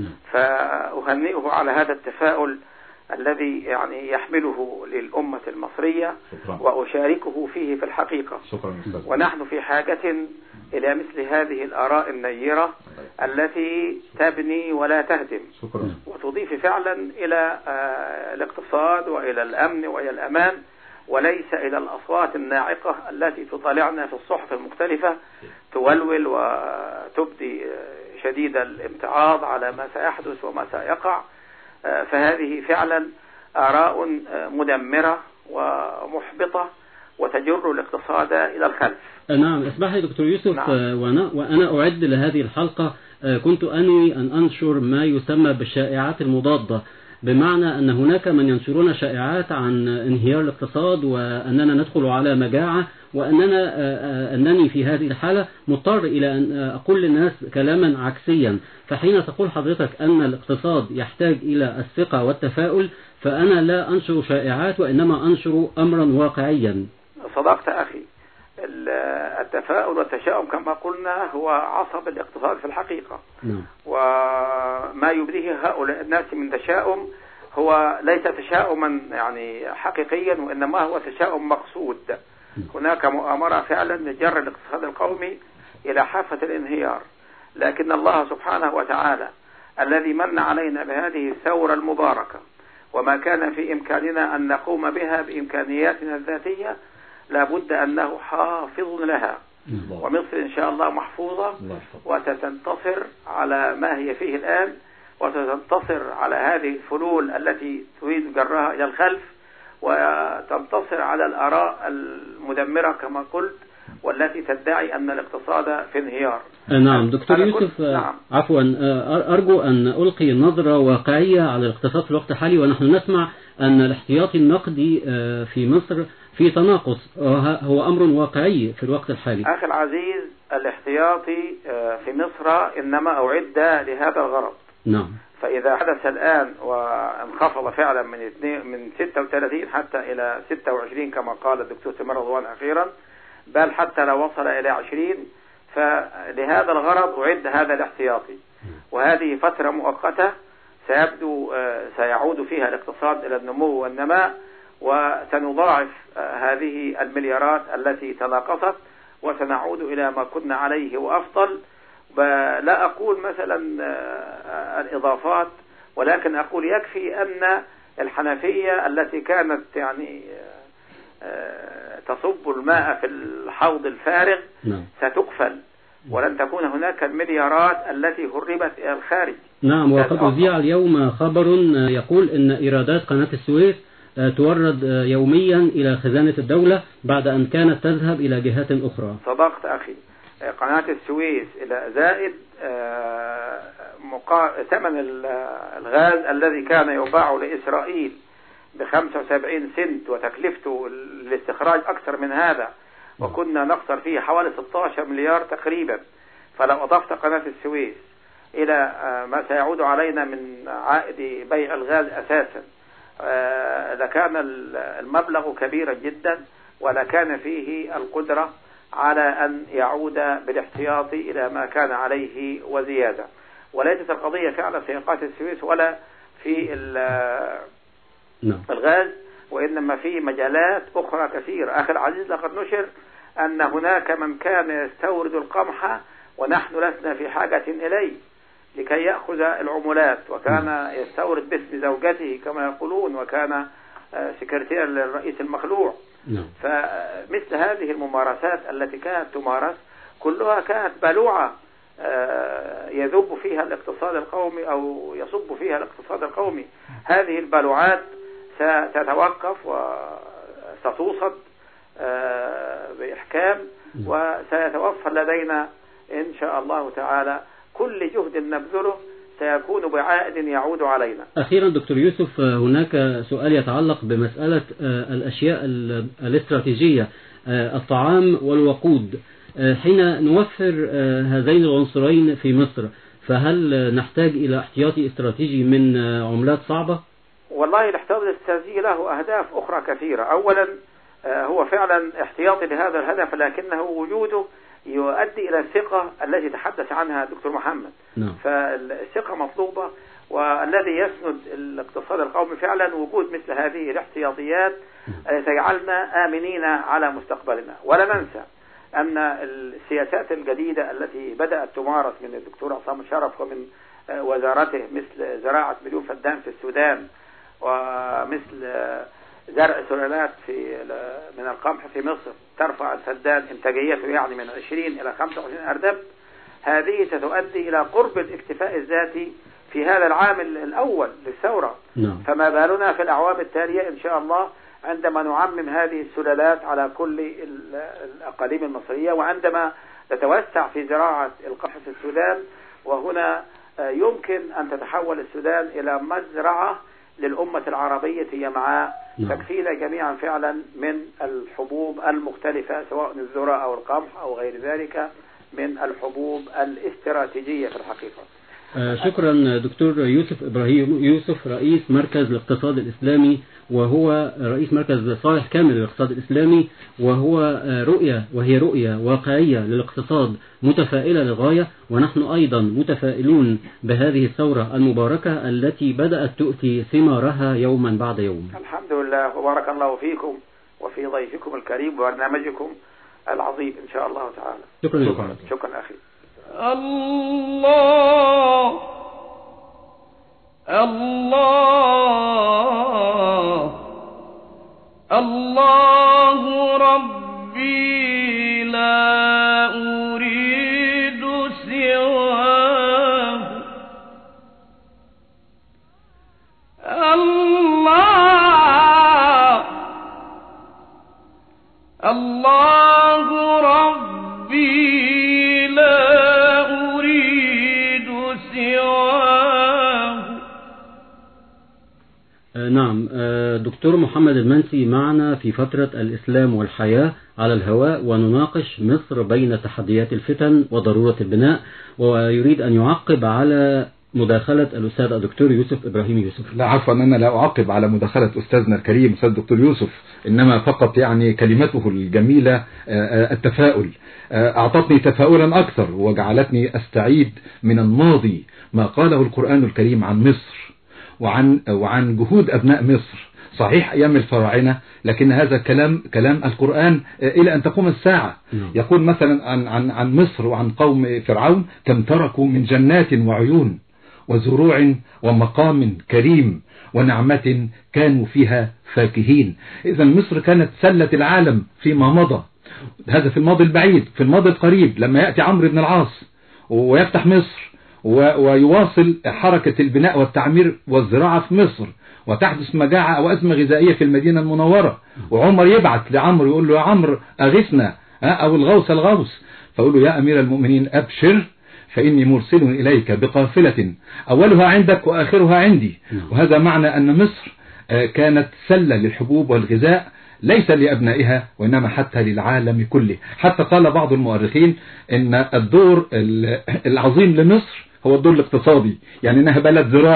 فأهنئه على هذا التفاؤل الذي يعني يحمله للأمة المصرية. شكرا. وأشاركه فيه في الحقيقة. شكرا. ونحن في حاجة إلى مثل هذه الآراء النيرة التي تبني ولا تهدم. شكرا. وتضيف فعلا إلى الاقتصاد وإلى الأمن وإلى الأمان، وليس إلى الأصوات الناعقة التي تطالعنا في الصحف المختلفة تولول وتبدي شديد الامتعاض على ما سيحدث وما سيقع. فهذه فعلا آراء مدمرة ومحبطة وتجر الاقتصاد إلى الخلف. نعم، اسمح لي دكتور يوسف. نعم. وأنا, وأنا أعد لهذه الحلقة كنت أنوي أن أنشر ما يسمى بالشائعات المضادة، بمعنى أن هناك من ينشرون شائعات عن انهيار الاقتصاد وأننا ندخل على مجاعة، وأننا أنني في هذه الحالة مضطر إلى أن أقول للناس كلاما عكسيا. فحين تقول حضرتك أن الاقتصاد يحتاج إلى الثقة والتفاؤل، فأنا لا أنشر شائعات وإنما أنشر أمرا واقعيا. صدقت أخي. التفاؤل والتشاؤم كما قلنا هو عصب الاقتصاد في الحقيقة. نعم. وما يبديه هؤلاء الناس من تشاؤم هو ليس تشاؤما يعني حقيقيا، وإنما هو تشاؤم مقصود. هناك مؤامرة فعلا لجر الاقتصاد القومي إلى حافة الانهيار، لكن الله سبحانه وتعالى الذي من علينا بهذه الثورة المباركة وما كان في إمكاننا أن نقوم بها بإمكانياتنا الذاتية لابد أنه حافظ لها. ومصر إن شاء الله محفوظة وتنتصر على ما هي فيه الآن، وتنتصر على هذه الفلول التي تريد جرها إلى الخلف، وتنتصر على الآراء المدمرة كما قلت والتي تدعي أن الاقتصاد في انهيار. نعم دكتور يوسف. نعم. عفوا، أرجو أن ألقي نظرة واقعية على الاقتصاد في الوقت الحالي، ونحن نسمع أن الاحتياطي النقدي في مصر في تناقص، هو أمر واقعي في الوقت الحالي. أخي العزيز، الاحتياطي في مصر إنما أعد لهذا الغرض. نعم. فإذا حدث الآن وانخفض فعلا من من ستة وثلاثين حتى إلى ستة وعشرين كما قال الدكتور سمير رضوان أخيرا، بل حتى لو وصل إلى عشرين، فلهذا الغرض أعد هذا الاحتياطي. وهذه فترة مؤقتة سيبدو سيعود فيها الاقتصاد إلى النمو والنماء، وسنضاعف هذه المليارات التي تناقصت وسنعود إلى ما كنا عليه وأفضل. لا أقول مثلا الإضافات، ولكن أقول يكفي أن الحنفية التي كانت يعني تصب الماء في الحوض الفارغ ستقفل، ولن تكون هناك المليارات التي هربت إلى الخارج. نعم، وقد أذيع اليوم خبر يقول أن إيرادات قناة السويس تورد يوميا إلى خزانة الدولة بعد أن كانت تذهب إلى جهات أخرى. صدقت أخي. قناة السويس إلى زائد ثمن الغاز الذي كان يباع لإسرائيل بخمسة وسبعين سنت وتكلفته الاستخراج أكثر من هذا، وكنا نخسر فيه حوالي ستة عشر مليار تقريبا. فلو أضفت قناة السويس إلى ما سيعود علينا من عائد بيع الغاز أساسا لكان المبلغ كبيرا جدا، ولكان فيه القدرة على أن يعود بالاحتياط إلى ما كان عليه وزيادة. وليست القضية فعلا في قناة السويس ولا في الغاز، وإنما في مجالات أخرى كثيرة. أخي العزيز، لقد نشر أن هناك من كان يستورد القمح ونحن لسنا في حاجة إليه لكي يأخذ العمولات، وكان يستورد باسم زوجته كما يقولون، وكان سكرتير للرئيس المخلوع. فمثل هذه الممارسات التي كانت تمارس كلها كانت بلوعة يذوب فيها الاقتصاد القومي أو يصب فيها الاقتصاد القومي. هذه البلوعات ستتوقف وستوصد بإحكام، وسيتوفر لدينا إن شاء الله تعالى كل جهد نبذله سيكون بعائد يعود علينا. أخيرا دكتور يوسف، هناك سؤال يتعلق بمسألة الأشياء الاستراتيجية، الطعام والوقود. حين نوفر هذين العنصرين في مصر، فهل نحتاج إلى احتياطي استراتيجي من عملات صعبة؟ والله الاحتياطي الاستراتيجي له أهداف أخرى كثيرة. أولا هو فعلا احتياطي لهذا الهدف، لكنه وجوده يؤدي إلى الثقة التي تحدث عنها الدكتور محمد. نعم. فالثقة مطلوبة، والذي يسند الاقتصاد القومي فعلا وجود مثل هذه الاحتياطيات تجعلنا آمنين على مستقبلنا. ولا ننسى أن السياسات الجديدة التي بدأت تمارس من الدكتور عصام شرف ومن وزارته، مثل زراعة مليون فدان في السودان، ومثل زرع سلالات في من القمح في مصر ترفع الفدان إنتاجيته يعني من عشرين إلى خمسة وعشرين أردب، هذه ستؤدي إلى قرب الاكتفاء الذاتي في هذا العام الأول للثورة. نعم. فما بالنا في الأعوام التالية إن شاء الله عندما نعمم هذه السلالات على كل الأقاليم المصرية، وعندما نتوسع في زراعة القمح في السودان، وهنا يمكن أن تتحول السودان إلى مزرعة للأمة العربية يمعاء، تكفينا جميعا فعلا من الحبوب المختلفة سواء الذرة أو القمح أو غير ذلك من الحبوب الاستراتيجية في الحقيقة. شكرا دكتور يوسف إبراهيم يوسف، رئيس مركز الاقتصاد الإسلامي، وهو رئيس مركز صالح كامل للاقتصاد الإسلامي، وهو رؤية وهي رؤية واقعية للاقتصاد متفائلة للغاية، ونحن أيضا متفائلون بهذه الثورة المباركة التي بدأت تؤتي ثمارها يوما بعد يوم. الحمد لله، وبارك الله فيكم وفي ضيفكم الكريم وبرنامجكم العظيم إن شاء الله تعالى. شكرا شكرا, شكرا أخي. الله الله الله ربي لا أريد سواه، الله الله ربي نعم. دكتور محمد المنسي معنا في فترة الإسلام والحياة على الهواء، ونناقش مصر بين تحديات الفتن وضرورة البناء، ويريد أن يعقب على مداخلة الأستاذ الدكتور يوسف إبراهيم يوسف. لا عفوا، أنا لا أعقب على مداخلة أستاذنا الكريم أستاذ الدكتور يوسف، إنما فقط يعني كلمته الجميلة التفاؤل أعطتني تفاؤلا أكثر، وجعلتني أستعيد من الماضي ما قاله القرآن الكريم عن مصر وعن وعن جهود أبناء مصر. صحيح أيام الفراعنة، لكن هذا كلام كلام القرآن إلى أن تقوم الساعة. يقول مثلا عن عن عن مصر وعن قوم فرعون: كم تركوا من جنات وعيون وزروع ومقام كريم ونعمة كانوا فيها فاكهين. إذا مصر كانت سلة العالم فيما مضى، هذا في الماضي البعيد. في الماضي القريب لما يأتي عمرو بن العاص ويفتح مصر ويواصل حركة البناء والتعمير والزراعة في مصر، وتحدث مجاعة أو أزمة غذائية في المدينة المنورة، وعمر يبعث لعمرو يقول له: يا عمرو أغثنا، أو الغوث الغوث، فيقول له: يا أمير المؤمنين أبشر فإني مرسل إليك بقافلة أولها عندك وآخرها عندي. وهذا معنى أن مصر كانت سلة للحبوب والغذاء، ليس لأبنائها وإنما حتى للعالم كله. حتى قال بعض المؤرخين إن الدور العظيم لمصر هو الدور الاقتصادي، يعني إنها بلد زراعي،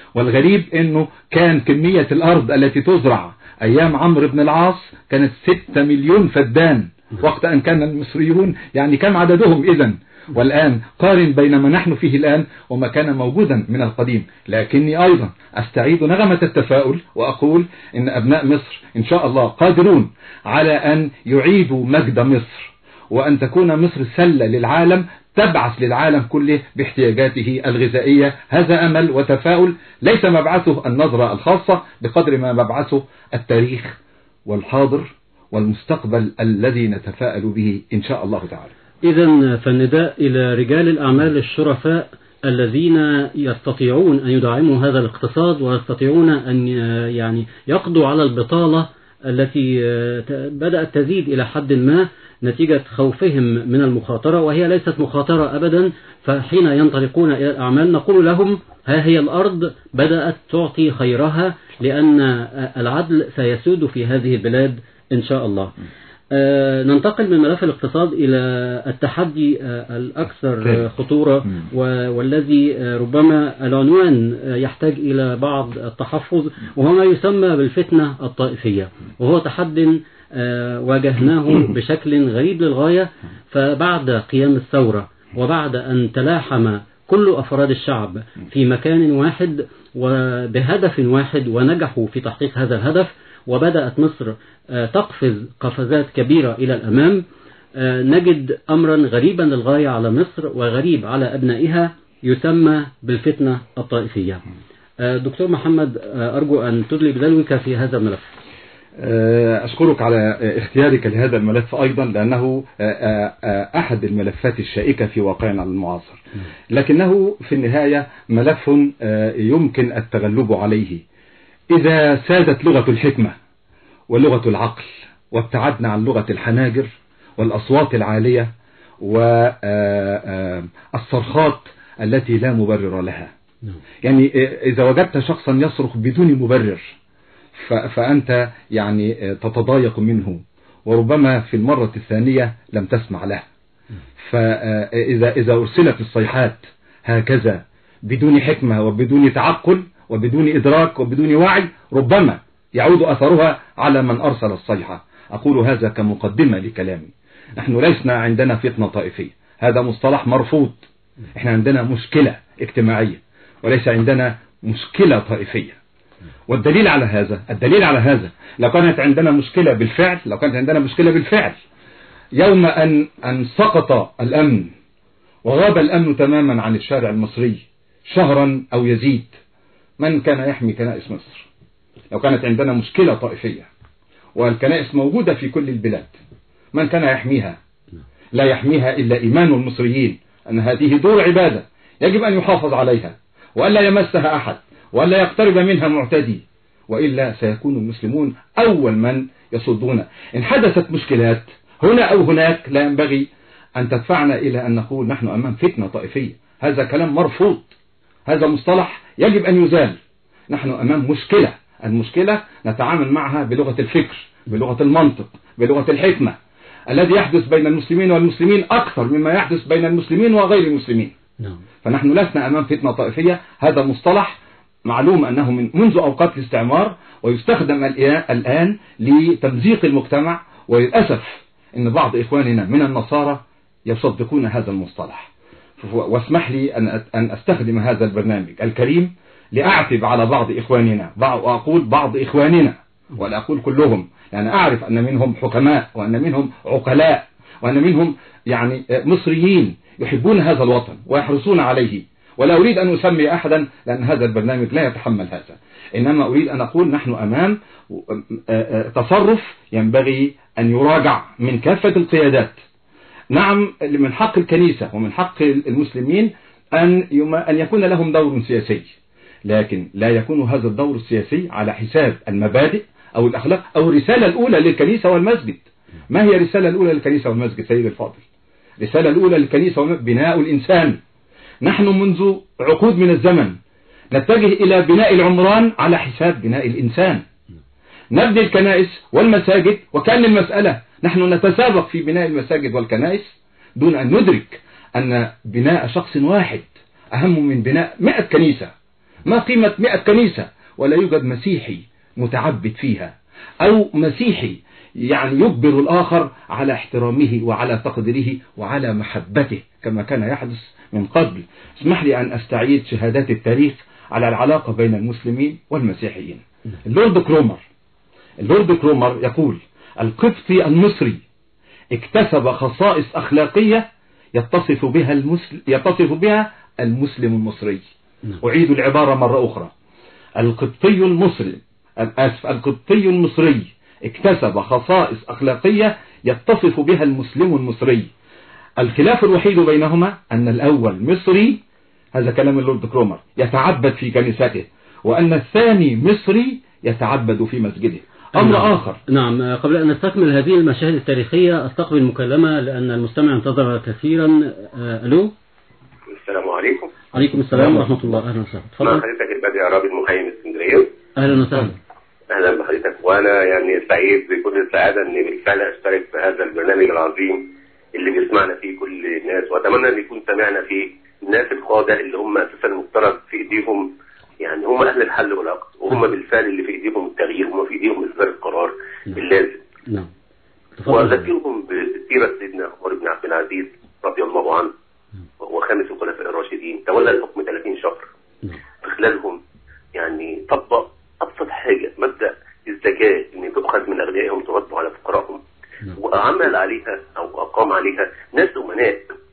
والغريب انه كان كمية الارض التي تزرع ايام عمرو بن العاص كانت ستة مليون فدان، وقت ان كان المصريون يعني كم عددهم اذا؟ والآن قارن بين ما نحن فيه الآن وما كان موجودا من القديم. لكني أيضا أستعيد نغمة التفاؤل وأقول إن أبناء مصر إن شاء الله قادرون على أن يعيدوا مجد مصر، وأن تكون مصر سلة للعالم تبعث للعالم كله باحتياجاته الغذائية. هذا أمل وتفاؤل ليس مبعثه النظرة الخاصة بقدر ما مبعثه التاريخ والحاضر والمستقبل الذي نتفاءل به إن شاء الله تعالى. إذا فالنداء إلى رجال الأعمال الشرفاء الذين يستطيعون أن يدعموا هذا الاقتصاد ويستطيعون أن يعني يقضوا على البطالة التي بدأت تزيد إلى حد ما نتيجة خوفهم من المخاطرة، وهي ليست مخاطرة أبدا. فحين ينطلقون إلى الأعمال نقول لهم ها هي الأرض بدأت تعطي خيرها، لأن العدل سيسود في هذه البلاد إن شاء الله. آه ننتقل من ملف الاقتصاد إلى التحدي آه الأكثر خطورة، والذي آه ربما العنوان آه يحتاج إلى بعض التحفظ، وهو ما يسمى بالفتنة الطائفية، وهو تحد آه واجهناه بشكل غريب للغاية. فبعد قيام الثورة وبعد أن تلاحم كل أفراد الشعب في مكان واحد وبهدف واحد ونجحوا في تحقيق هذا الهدف، وبدأت مصر تقفز قفزات كبيرة إلى الأمام، نجد أمرا غريبا للغاية على مصر وغريب على أبنائها يسمى بالفتنة الطائفية. دكتور محمد، أرجو أن تدلي بدلوك في هذا الملف. أشكرك على اختيارك لهذا الملف أيضا، لأنه أحد الملفات الشائكة في واقعنا المعاصر، لكنه في النهاية ملف يمكن التغلب عليه إذا سادت لغة الحكمة ولغة العقل، وابتعدنا عن لغة الحناجر والأصوات العالية والصرخات التي لا مبرر لها. يعني إذا وجدت شخصا يصرخ بدون مبرر فأنت يعني تتضايق منه، وربما في المرة الثانية لم تسمع له. فإذا إذا أرسلت الصيحات هكذا بدون حكمة وبدون تعقل وبدون إدراك وبدون وعي، ربما يعود أثرها على من أرسل الصيحة. أقول هذا كمقدمة لكلامي. نحن لسنا عندنا فتنة طائفية، هذا مصطلح مرفوض. احنا عندنا مشكلة اجتماعية وليس عندنا مشكلة طائفية. والدليل على هذا الدليل على هذا لو كانت عندنا مشكلة بالفعل لو كانت عندنا مشكلة بالفعل يوم أن أن سقط الأمن وغاب الأمن تماما عن الشارع المصري شهرا أو يزيد، من كان يحمي كنائس مصر؟ لو كانت عندنا مشكلة طائفية والكنائس موجودة في كل البلاد، من كان يحميها؟ لا يحميها إلا إيمان المصريين أن هذه دور عبادة يجب أن يحافظ عليها، وألا يمسها أحد، وألا يقترب منها معتدي، وإلا سيكون المسلمون أول من يصدون. إن حدثت مشكلات هنا أو هناك لا ينبغي أن تدفعنا إلى أن نقول نحن أمام فتنة طائفية. هذا كلام مرفوض، هذا مصطلح يجب أن يزال. نحن أمام مشكلة، المشكلة نتعامل معها بلغة الفكر، بلغة المنطق، بلغة الحكمة. الذي يحدث بين المسلمين والمسلمين أكثر مما يحدث بين المسلمين وغير المسلمين. فنحن لسنا أمام فتنة طائفية. هذا مصطلح معلوم أنه من منذ أوقات الاستعمار ويستخدم الآن لتمزيق المجتمع، وللأسف أن بعض إخواننا من النصارى يصدقون هذا المصطلح. واسمح لي أن أستخدم هذا البرنامج الكريم لأعتب على بعض إخواننا، وأقول بعض إخواننا ولا أقول كلهم، يعني أعرف أن منهم حكماء وأن منهم عقلاء وأن منهم يعني مصريين يحبون هذا الوطن ويحرصون عليه، ولا أريد أن أسمي أحدا لأن هذا البرنامج لا يتحمل هذا. إنما أريد أن أقول نحن أمام تصرف ينبغي أن يراجع من كافة القيادات. نعم، من حق الكنيسة ومن حق المسلمين أن أن يكون لهم دور سياسي، لكن لا يكون هذا الدور السياسي على حساب المبادئ أو الأخلاق أو الرسالة الأولى للكنيسة والمسجد. ما هي الرسالة الأولى للكنيسة والمسجد سيد الفاضل؟ الرسالة الأولى للكنيسة والمسجد بناء الإنسان. نحن منذ عقود من الزمن نتجه إلى بناء العمران على حساب بناء الإنسان. نبني الكنائس والمساجد وكأن المسألة نحن نتسابق في بناء المساجد والكنائس دون أن ندرك أن بناء شخص واحد أهم من بناء مئة كنيسة. ما قيمة مئة كنيسة ولا يوجد مسيحي متعبد فيها، أو مسيحي يعني يجبر الآخر على احترامه وعلى تقديره وعلى محبته كما كان يحدث من قبل. اسمح لي أن أستعيد شهادات التاريخ على العلاقة بين المسلمين والمسيحيين. اللورد كرومر اللورد كرومر يقول: القبطي المصري اكتسب خصائص أخلاقية يتصف بها المسلم يتصف بها المسلم المصري. أعيد العبارة مرة أخرى: القبطي المصري الأسف القبطي المصري اكتسب خصائص أخلاقية يتصف بها المسلم المصري. الخلاف الوحيد بينهما أن الأول مصري، هذا كلام اللورد كرومر، يتعبد في كنيسته، وأن الثاني مصري يتعبد في مسجده. أمر نعم. آخر. نعم. قبل أن نستكمل هذه المشاهد التاريخية أستقبل مكالمة لأن المستمع انتظر كثيرا. ألو. السلام عليكم. عليكم السلام ورحمة الله. أهلا وسهلا. تفضل. مع حضرتك البدري عرابي المحيي من اسكندرية. أهلا وسهلا. أهلا بحضرتك، وأنا يعني سعيد بكل السعادة إني بالفعل أشترك في هذا البرنامج العظيم اللي بيسمعنا فيه كل الناس، وأتمنى أن يكون سمعنا فيه الناس القادة اللي هم أساسا المفترض في إيديهم، يعني هم أهل الحل والعقد، وهم بالفعل اللي في إيديهم التغيير، هم في إيديهم إصدار القرار اللازم. نعم. وأذكرهم بسيرة سيدنا عمر بن عبد العزيز رضي الله عنه، وهو خامس الخلفاء الراشدين، تولى الحكم ثلاثين شهر. في خلالهم يعني طبق أبسط حاجة، مبدأ الزكاة، إن تؤخذ من أغنيائهم ترد على فقراءهم، وعمل عليها أو أقام عليها ناس أمناء.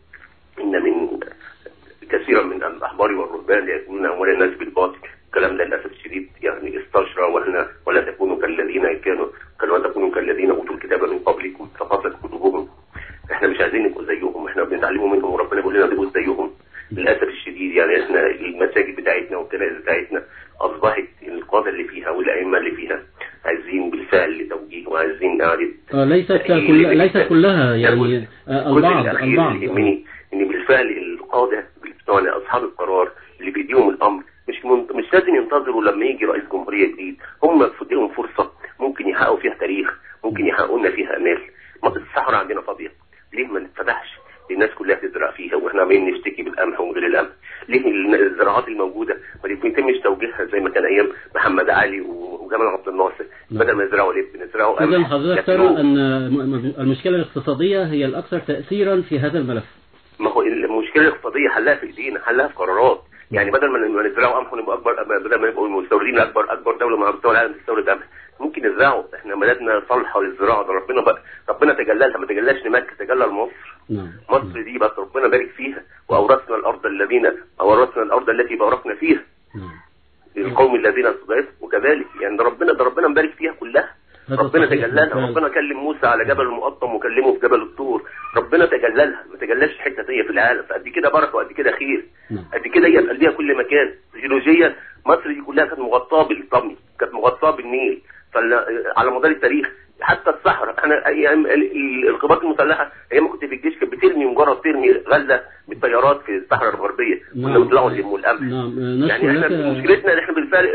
إن من كثيرا من الأحبار والرهبان يأكلون أموال الناس بالباطل، الكلام ده للأسف الشديد يعني استشرى، وإحنا ولا تكونوا كالذين كانوا كانوا تكونوا كالذين أوتوا الكتاب من قبلكم فقست قلوبهم. إحنا مش عايزين نبقوا زيهم، إحنا بنتعلموا منهم، وربنا بيقول لنا تبقوا زيهم. للأسف الشديد يعني إحنا المساجد بتاعتنا والكنائس بتاعتنا أصبحت القادة اللي فيها والأئمة اللي فيها عايزين بالفعل توجيه، وعايزين إعادة. آه ليست كل ليست كلها يعني آه البعض البعض يهمني إن بالفعل القادة يعني أصحاب القرار اللي بيديهم الأمر مش من... مش لازم ينتظروا لما يجي رئيس جمهورية جديد، هم فديهم فرصة ممكن يحققوا فيها تاريخ، ممكن يحققوا لنا فيها أمال. الصحراء عندنا فاضية، ليه ما نتفتحش الناس كلها تزرع فيها واحنا عمالين نشتكي بالقمح ومن غير القمح؟ ليه الزراعات الموجوده ما يتمش توجيهها زي ما كان ايام محمد علي وجمال عبد الناصر، بدل ما يزرعوا لب نزرعوا قمح. اذا حضرتك ترى ان المشكله الاقتصاديه هي الاكثر تاثيرا في هذا الملف؟ ما هو المشكله الاقتصاديه حلها في ايدينا، حلها في قرارات. يعني بدل ما نزرعوا قمح ونبقى اكبر، بدل ما يبقوا المستوردين اكبر اكبر دوله مع مستوى العالم تستورد قمح، ممكن نزرعه. احنا بلدنا صالحه للزراعه، ده ربنا بقى ربنا تجللها، ما تجلاش لمكه، تجلى لمصر. نعم. مصر دي بس ربنا بارك فيها، واورثنا الارض الذين اورثنا الارض التي باركنا فيها. نعم. القوم الذين استضعفوا، وكذلك يعني ده ربنا ده ربنا مبارك فيها كلها. ربنا تجللها، ربنا كلم موسى على جبل المقطم وكلمه في جبل الطور، ربنا تجللها، ما تجلاش حته ثانيه في العالم، فقد كده بركه وقد كده خير، قد كده هي بقلبها كل مكان. جيولوجيا مصر دي كلها كانت مغطاه بالطمي، كانت مغطاه بالنيل، فعلى مدار التاريخ حتى الصحراء. احنا ايام القوات المسلحه ايام ما كنت في الجيش كانت بترمي مجرد ترمي غله بالطيارات في الصحراء الغربيه، كنا بنطلعوا نلموا القمح. يعني احنا مشكلتنا ان احنا بالفعل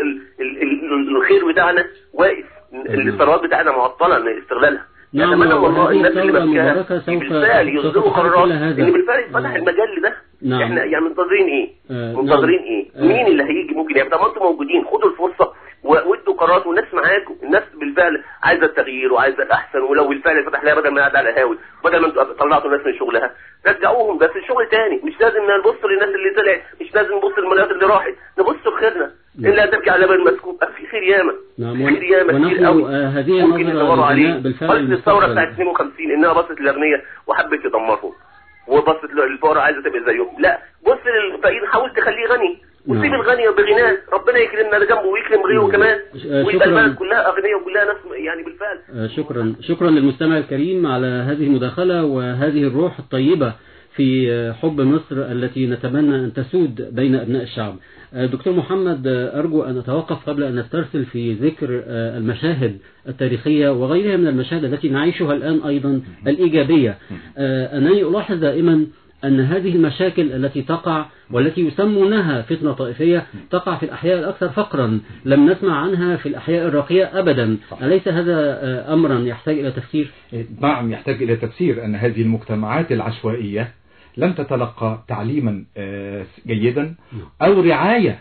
الخير بتاعنا واقف، الثروات بتاعنا معطله استغلالها. نعم. اتمنى والله الناس اللي ماسكاها بالفعل يصدروا قرارات ان بالفعل يتفتح المجال ده. نعم. احنا يعني منتظرين ايه؟ آه منتظرين نعم. ايه؟ آه مين اللي هيجي ممكن يبقى؟ ما انتم موجودين، خدوا الفرصه وادوا قرارات، والناس معاكم، الناس بالفعل عايزه التغيير وعايزه الاحسن. ولو بالفعل فتح لها، بدل ما قاعد على هاوي، بدل ما انتوا طلعتوا الناس من شغلها، رجعوهم بس الشغل تاني. مش لازم نبص للناس اللي طلعت، مش لازم نبص للملايات اللي راحت، نبص لخيرنا. نعم. الا ترجع على بال مسكوب، في خير ياما. نعم. خير ياما كتير قوي. آه هذه ممكن يدوروا عليه. بالفعل الثوره بتاعت اثنين وخمسين انها بصت للاغنياء وحبت تدمرهم، وبصت للفقراء عايزه تبقى زيهم. لا، بص للفقير، حاول تخليه غني، وسيب نعم. الغني بغناه، ربنا يكرمنا جنبه ويكرم غيره نعم. كمان، ويبقى البلد كلها اغنياء وكلها ناس يعني بالفعل. شكرا شكرا للمستمع الكريم على هذه المداخله وهذه الروح الطيبه في حب مصر التي نتمنى أن تسود بين أبناء الشعب. دكتور محمد، أرجو أن أتوقف قبل أن نسترسل في ذكر المشاهد التاريخية وغيرها من المشاهد التي نعيشها الآن أيضا الإيجابية. أنني ألاحظ دائما أن هذه المشاكل التي تقع والتي يسمونها فتنة طائفية تقع في الأحياء الأكثر فقرا، لم نسمع عنها في الأحياء الراقية أبدا. أليس هذا أمرا يحتاج إلى تفسير؟ نعم، يحتاج إلى تفسير. أن هذه المجتمعات العشوائية لم تتلقى تعليما جيدا أو رعاية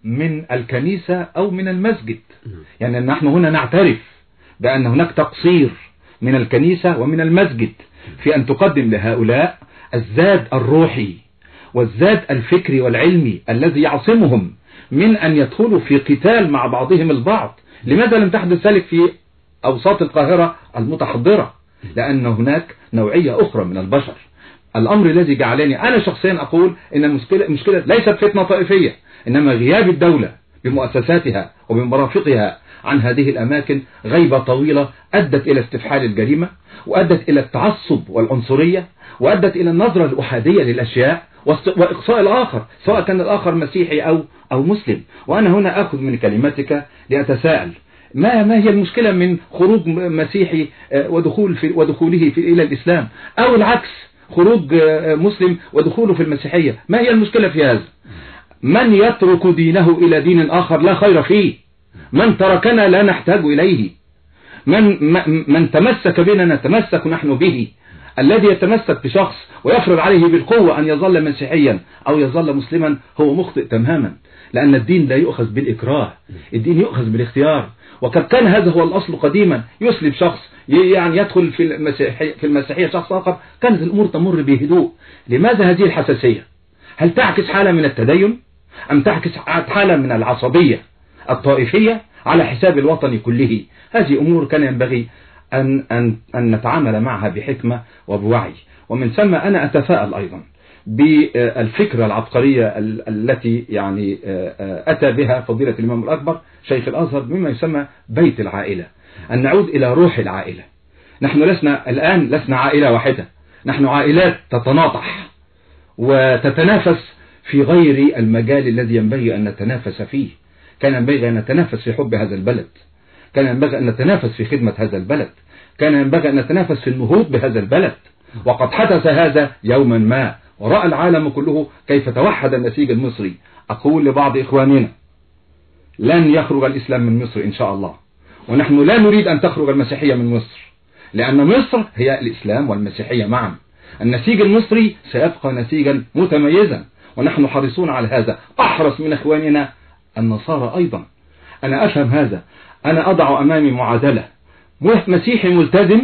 من الكنيسة أو من المسجد. يعني نحن هنا نعترف بأن هناك تقصير من الكنيسة ومن المسجد في أن تقدم لهؤلاء الزاد الروحي والزاد الفكري والعلمي الذي يعصمهم من أن يدخلوا في قتال مع بعضهم البعض. لماذا لم تحدث ذلك في أوساط القاهرة المتحضرة؟ لأن هناك نوعية أخرى من البشر. الأمر الذي جعلني أنا شخصيا أقول إن المشكلة المشكلة ليست فتنة طائفية، إنما غياب الدولة بمؤسساتها وبمرافقها عن هذه الأماكن غيبة طويلة أدت إلى استفحال الجريمة، وأدت إلى التعصب والعنصرية، وأدت إلى النظرة الأحادية للأشياء وإقصاء الآخر سواء كان الآخر مسيحي أو أو مسلم. وأنا هنا أخذ من كلمتك لأتساءل ما ما هي المشكلة من خروج مسيحي ودخول في ودخوله في إلى الإسلام، أو العكس خروج مسلم ودخوله في المسيحية؟ ما هي المشكلة في هذا؟ من يترك دينه إلى دين آخر لا خير فيه، من تركنا لا نحتاج إليه، من من تمسك بنا نتمسك نحن به. الذي يتمسك بشخص ويفرض عليه بالقوة أن يظل مسيحيا أو يظل مسلما هو مخطئ تماما، لأن الدين لا يؤخذ بالإكراه، الدين يؤخذ بالاختيار. وقد كان هذا هو الأصل قديما، يسلب شخص يعني يدخل في المسيحية في المسيحية شخص آخر، كانت الأمور تمر بهدوء. لماذا هذه الحساسية؟ هل تعكس حالة من التدين أم تعكس حالة من العصبية الطائفية على حساب الوطن كله؟ هذه أمور كان ينبغي أن, أن, أن نتعامل معها بحكمة وبوعي. ومن ثم أنا أتفائل أيضا بالفكرة العبقرية التي يعني أتى بها فضيلة الإمام الأكبر شيخ الأزهر بما يسمى بيت العائلة، أن نعود إلى روح العائلة. نحن لسنا الآن لسنا عائلة واحدة، نحن عائلات تتناطح وتتنافس في غير المجال الذي ينبغي أن نتنافس فيه. كان ينبغي أن نتنافس في حب هذا البلد، كان ينبغي أن نتنافس في خدمة هذا البلد، كان ينبغي أن نتنافس في النهوض بهذا البلد. وقد حدث هذا يوما ما، ورأى العالم كله كيف توحد النسيج المصري. أقول لبعض إخواننا لن يخرج الإسلام من مصر إن شاء الله، ونحن لا نريد أن تخرج المسيحية من مصر، لأن مصر هي الإسلام والمسيحية معا. النسيج المصري سيبقى نسيجا متميزا، ونحن حريصون على هذا، أحرص من إخواننا النصارى أيضا. أنا أفهم هذا. أنا أضع أمامي معادلة، مسيحي ملتزم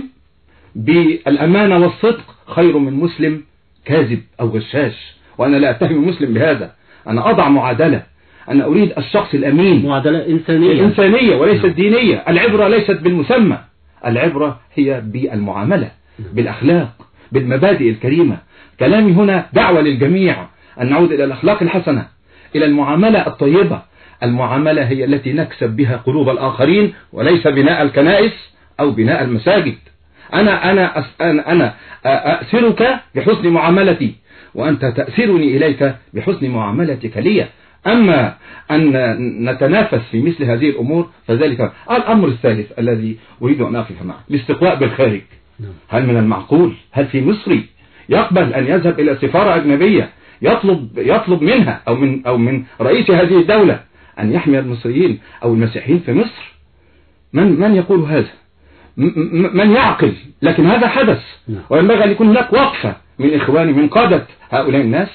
بالأمانة والصدق خير من مسلم كاذب أو غشاش، وأنا لا أتهم مسلم بهذا. أنا أضع معادلة، أنا أريد الشخص الأمين، معادلة إنسانية إنسانية وليست دينية. العبرة ليست بالمسمى، العبرة هي بالمعاملة، بالأخلاق، بالمبادئ الكريمة. كلامي هنا دعوة للجميع أن نعود إلى الأخلاق الحسنة، إلى المعاملة الطيبة. المعاملة هي التي نكسب بها قلوب الآخرين، وليس بناء الكنائس أو بناء المساجد. أنا أنا أنا, أنا أأسرك بحسن معاملتي، وأنت تأسرني إليك بحسن معاملتك لي. أما أن نتنافس في مثل هذه الأمور فذلك. الأمر الثالث الذي أريد أن أقف معه الاستقواء بالخارج. هل من المعقول، هل في مصري يقبل أن يذهب إلى سفارة أجنبية يطلب يطلب منها أو من أو من رئيس هذه الدولة أن يحمي المصريين أو المسيحيين في مصر؟ من من يقول هذا؟ من يعقل؟ لكن هذا حدث، وينبغي أن يكون هناك وقفة من إخواني من قادة هؤلاء الناس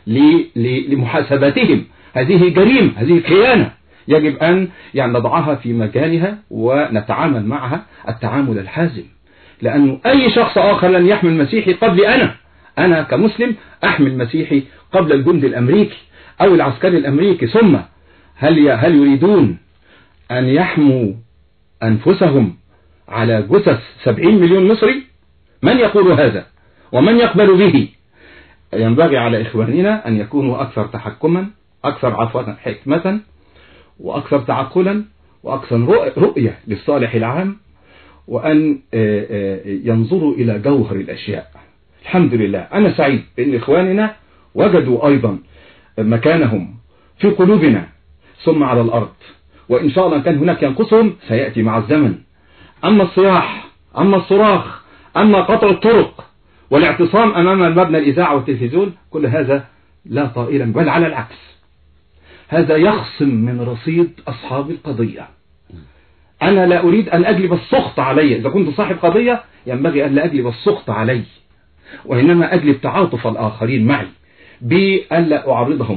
لمحاسبتهم. هذه جريمة، هذه خيانة، يجب أن يعني نضعها في مكانها ونتعامل معها التعامل الحازم، لأنه أي شخص آخر لن يحمي المسيحي قبل أنا. أنا كمسلم أحمي المسيحي قبل الجندي الأمريكي أو العسكري الأمريكي. ثم هل هل يريدون أن يحموا أنفسهم على جثث سبعين مليون مصري؟ من يقول هذا ومن يقبل به؟ ينبغي على إخواننا أن يكونوا أكثر تحكما، أكثر عفوا حكمة، وأكثر تعقلا، وأكثر رؤية للصالح العام، وأن ينظروا إلى جوهر الأشياء. الحمد لله أنا سعيد بأن إخواننا وجدوا أيضا مكانهم في قلوبنا ثم على الأرض، وإن شاء الله كان هناك ينقصهم سيأتي مع الزمن. أما الصياح، أما الصراخ، أما قطع الطرق والاعتصام أمام مبنى الإذاعة والتلفزيون، كل هذا لا طائلا، بل على العكس، هذا يخصم من رصيد أصحاب القضية. أنا لا أريد أن أجلب السخط علي. إذا كنت صاحب قضية ينبغي أن لا أجلب السخط علي، وإنما أجلب تعاطف الآخرين معي بأن لا أعرضهم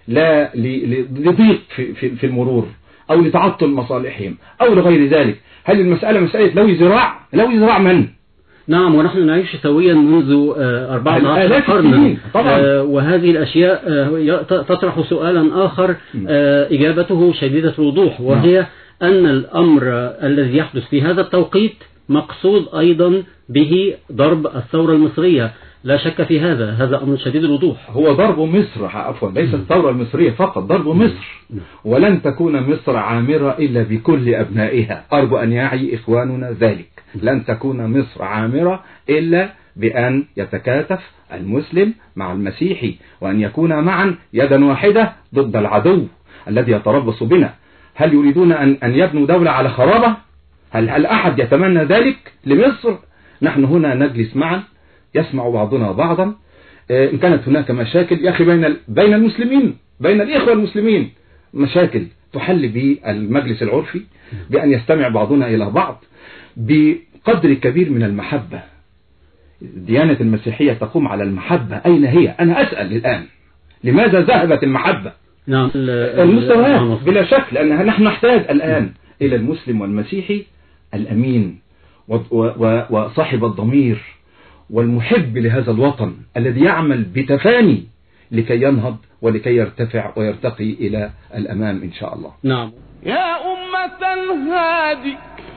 لا لضيق في, في, في المرور أو لتعطل مصالحهم أو لغير ذلك. هل المسألة مسألة لوي ذراع؟ لوي ذراع من؟ نعم، ونحن نعيش سويا منذ أربعة عشر قرنا، وهذه الأشياء تطرح سؤالا آخر إجابته شديدة الوضوح، وهي أن الأمر الذي يحدث في هذا التوقيت مقصود أيضا به ضرب الثورة المصرية، لا شك في هذا، هذا أمر شديد الوضوح. هو ضرب مصر عفوا، ليس الثورة المصرية فقط، ضرب مصر. ولن تكون مصر عامرة إلا بكل أبنائها، أرجو أن يعي إخواننا ذلك. لن تكون مصر عامرة إلا بأن يتكاتف المسلم مع المسيحي، وأن يكون معا يدا واحدة ضد العدو الذي يتربص بنا. هل يريدون أن أن يبنوا دولة على خرابة؟ هل هل أحد يتمنى ذلك لمصر؟ نحن هنا نجلس معا، يسمع بعضنا بعضا. إن كانت هناك مشاكل يا أخي بين بين المسلمين، بين الإخوة المسلمين، مشاكل تحل بالمجلس العرفي بأن يستمع بعضنا إلى بعض بقدر كبير من المحبة. الديانة المسيحية تقوم على المحبة، أين هي؟ أنا أسأل الآن، لماذا ذهبت المحبة؟ نعم، المستويات بلا شك، لأن نحن نحتاج الآن إلى المسلم والمسيحي الأمين وصاحب الضمير والمحب لهذا الوطن الذي يعمل بتفاني لكي ينهض ولكي يرتفع ويرتقي إلى الأمام إن شاء الله. نعم. يا أمة الهادي،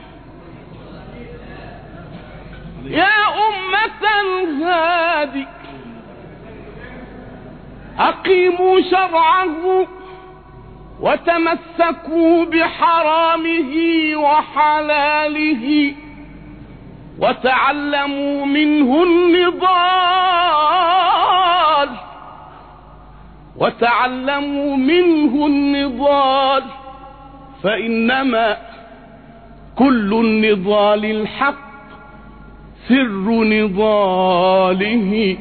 يا أمة الهادي، أقيموا شرعه وتمسكوا بحرامه وحلاله، وتعلموا منه النضال، وتعلموا منه النضال، فإنما كل النضال الحق سر نضاله.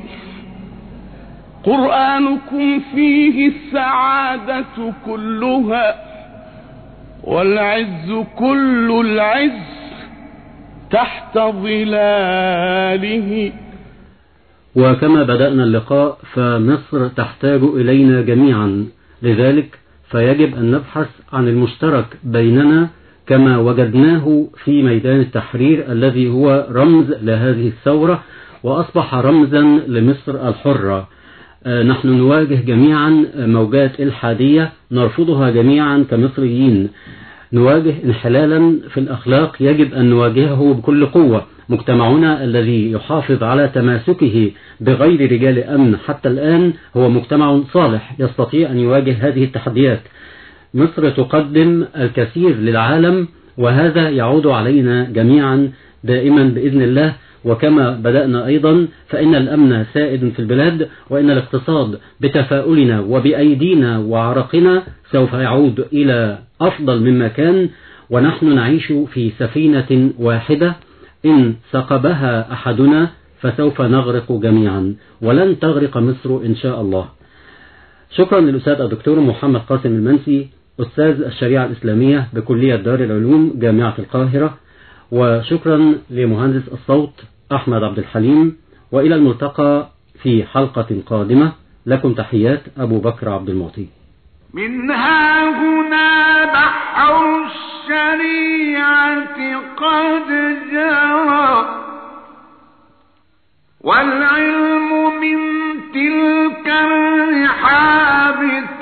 قرآنكم فيه السعادة كلها، والعز كل العز تحت ظلاله. وكما بدأنا اللقاء، فمصر تحتاج إلينا جميعا، لذلك فيجب أن نبحث عن المشترك بيننا كما وجدناه في ميدان التحرير الذي هو رمز لهذه الثورة وأصبح رمزا لمصر الحرة. نحن نواجه جميعا موجات إلحادية نرفضها جميعا كمصريين، نواجه انحلالا في الأخلاق يجب أن نواجهه بكل قوة. مجتمعنا الذي يحافظ على تماسكه بغير رجال أمن حتى الآن هو مجتمع صالح يستطيع أن يواجه هذه التحديات. مصر تقدم الكثير للعالم، وهذا يعود علينا جميعا دائما بإذن الله. وكما بدأنا أيضا، فإن الأمن سائد في البلاد، وإن الاقتصاد بتفاؤلنا وبأيدينا وعرقنا سوف يعود إلى أفضل مما كان، ونحن نعيش في سفينة واحدة إن ثقبها أحدنا فسوف نغرق جميعا، ولن تغرق مصر إن شاء الله. شكرا للأستاذ الدكتور محمد قاسم المنسي، أستاذ الشريعة الإسلامية بكلية دار العلوم جامعة القاهرة، وشكرا لمهندس الصوت أحمد عبد الحليم، وإلى الملتقى في حلقة قادمة. لكم تحيات أبو بكر عبد المعطي. منها هنا بحر الشريعة قد جرى، والعلم من تلك الرحاب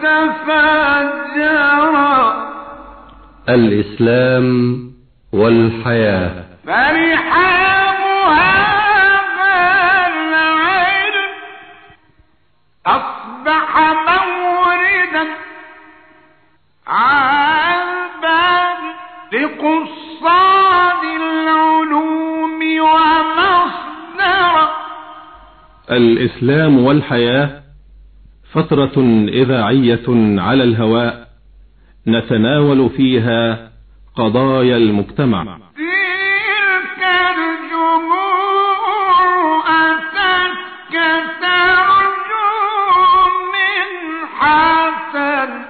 تفجرا. الإسلام والحياة. فرحاب هذا العلم أصبح موردا عذبا لقصاد العلوم ومصدرا. الإسلام والحياة فترة إذاعية على الهواء نتناول فيها قضايا المجتمع. تلك الجموع أتتك ترجو من حسن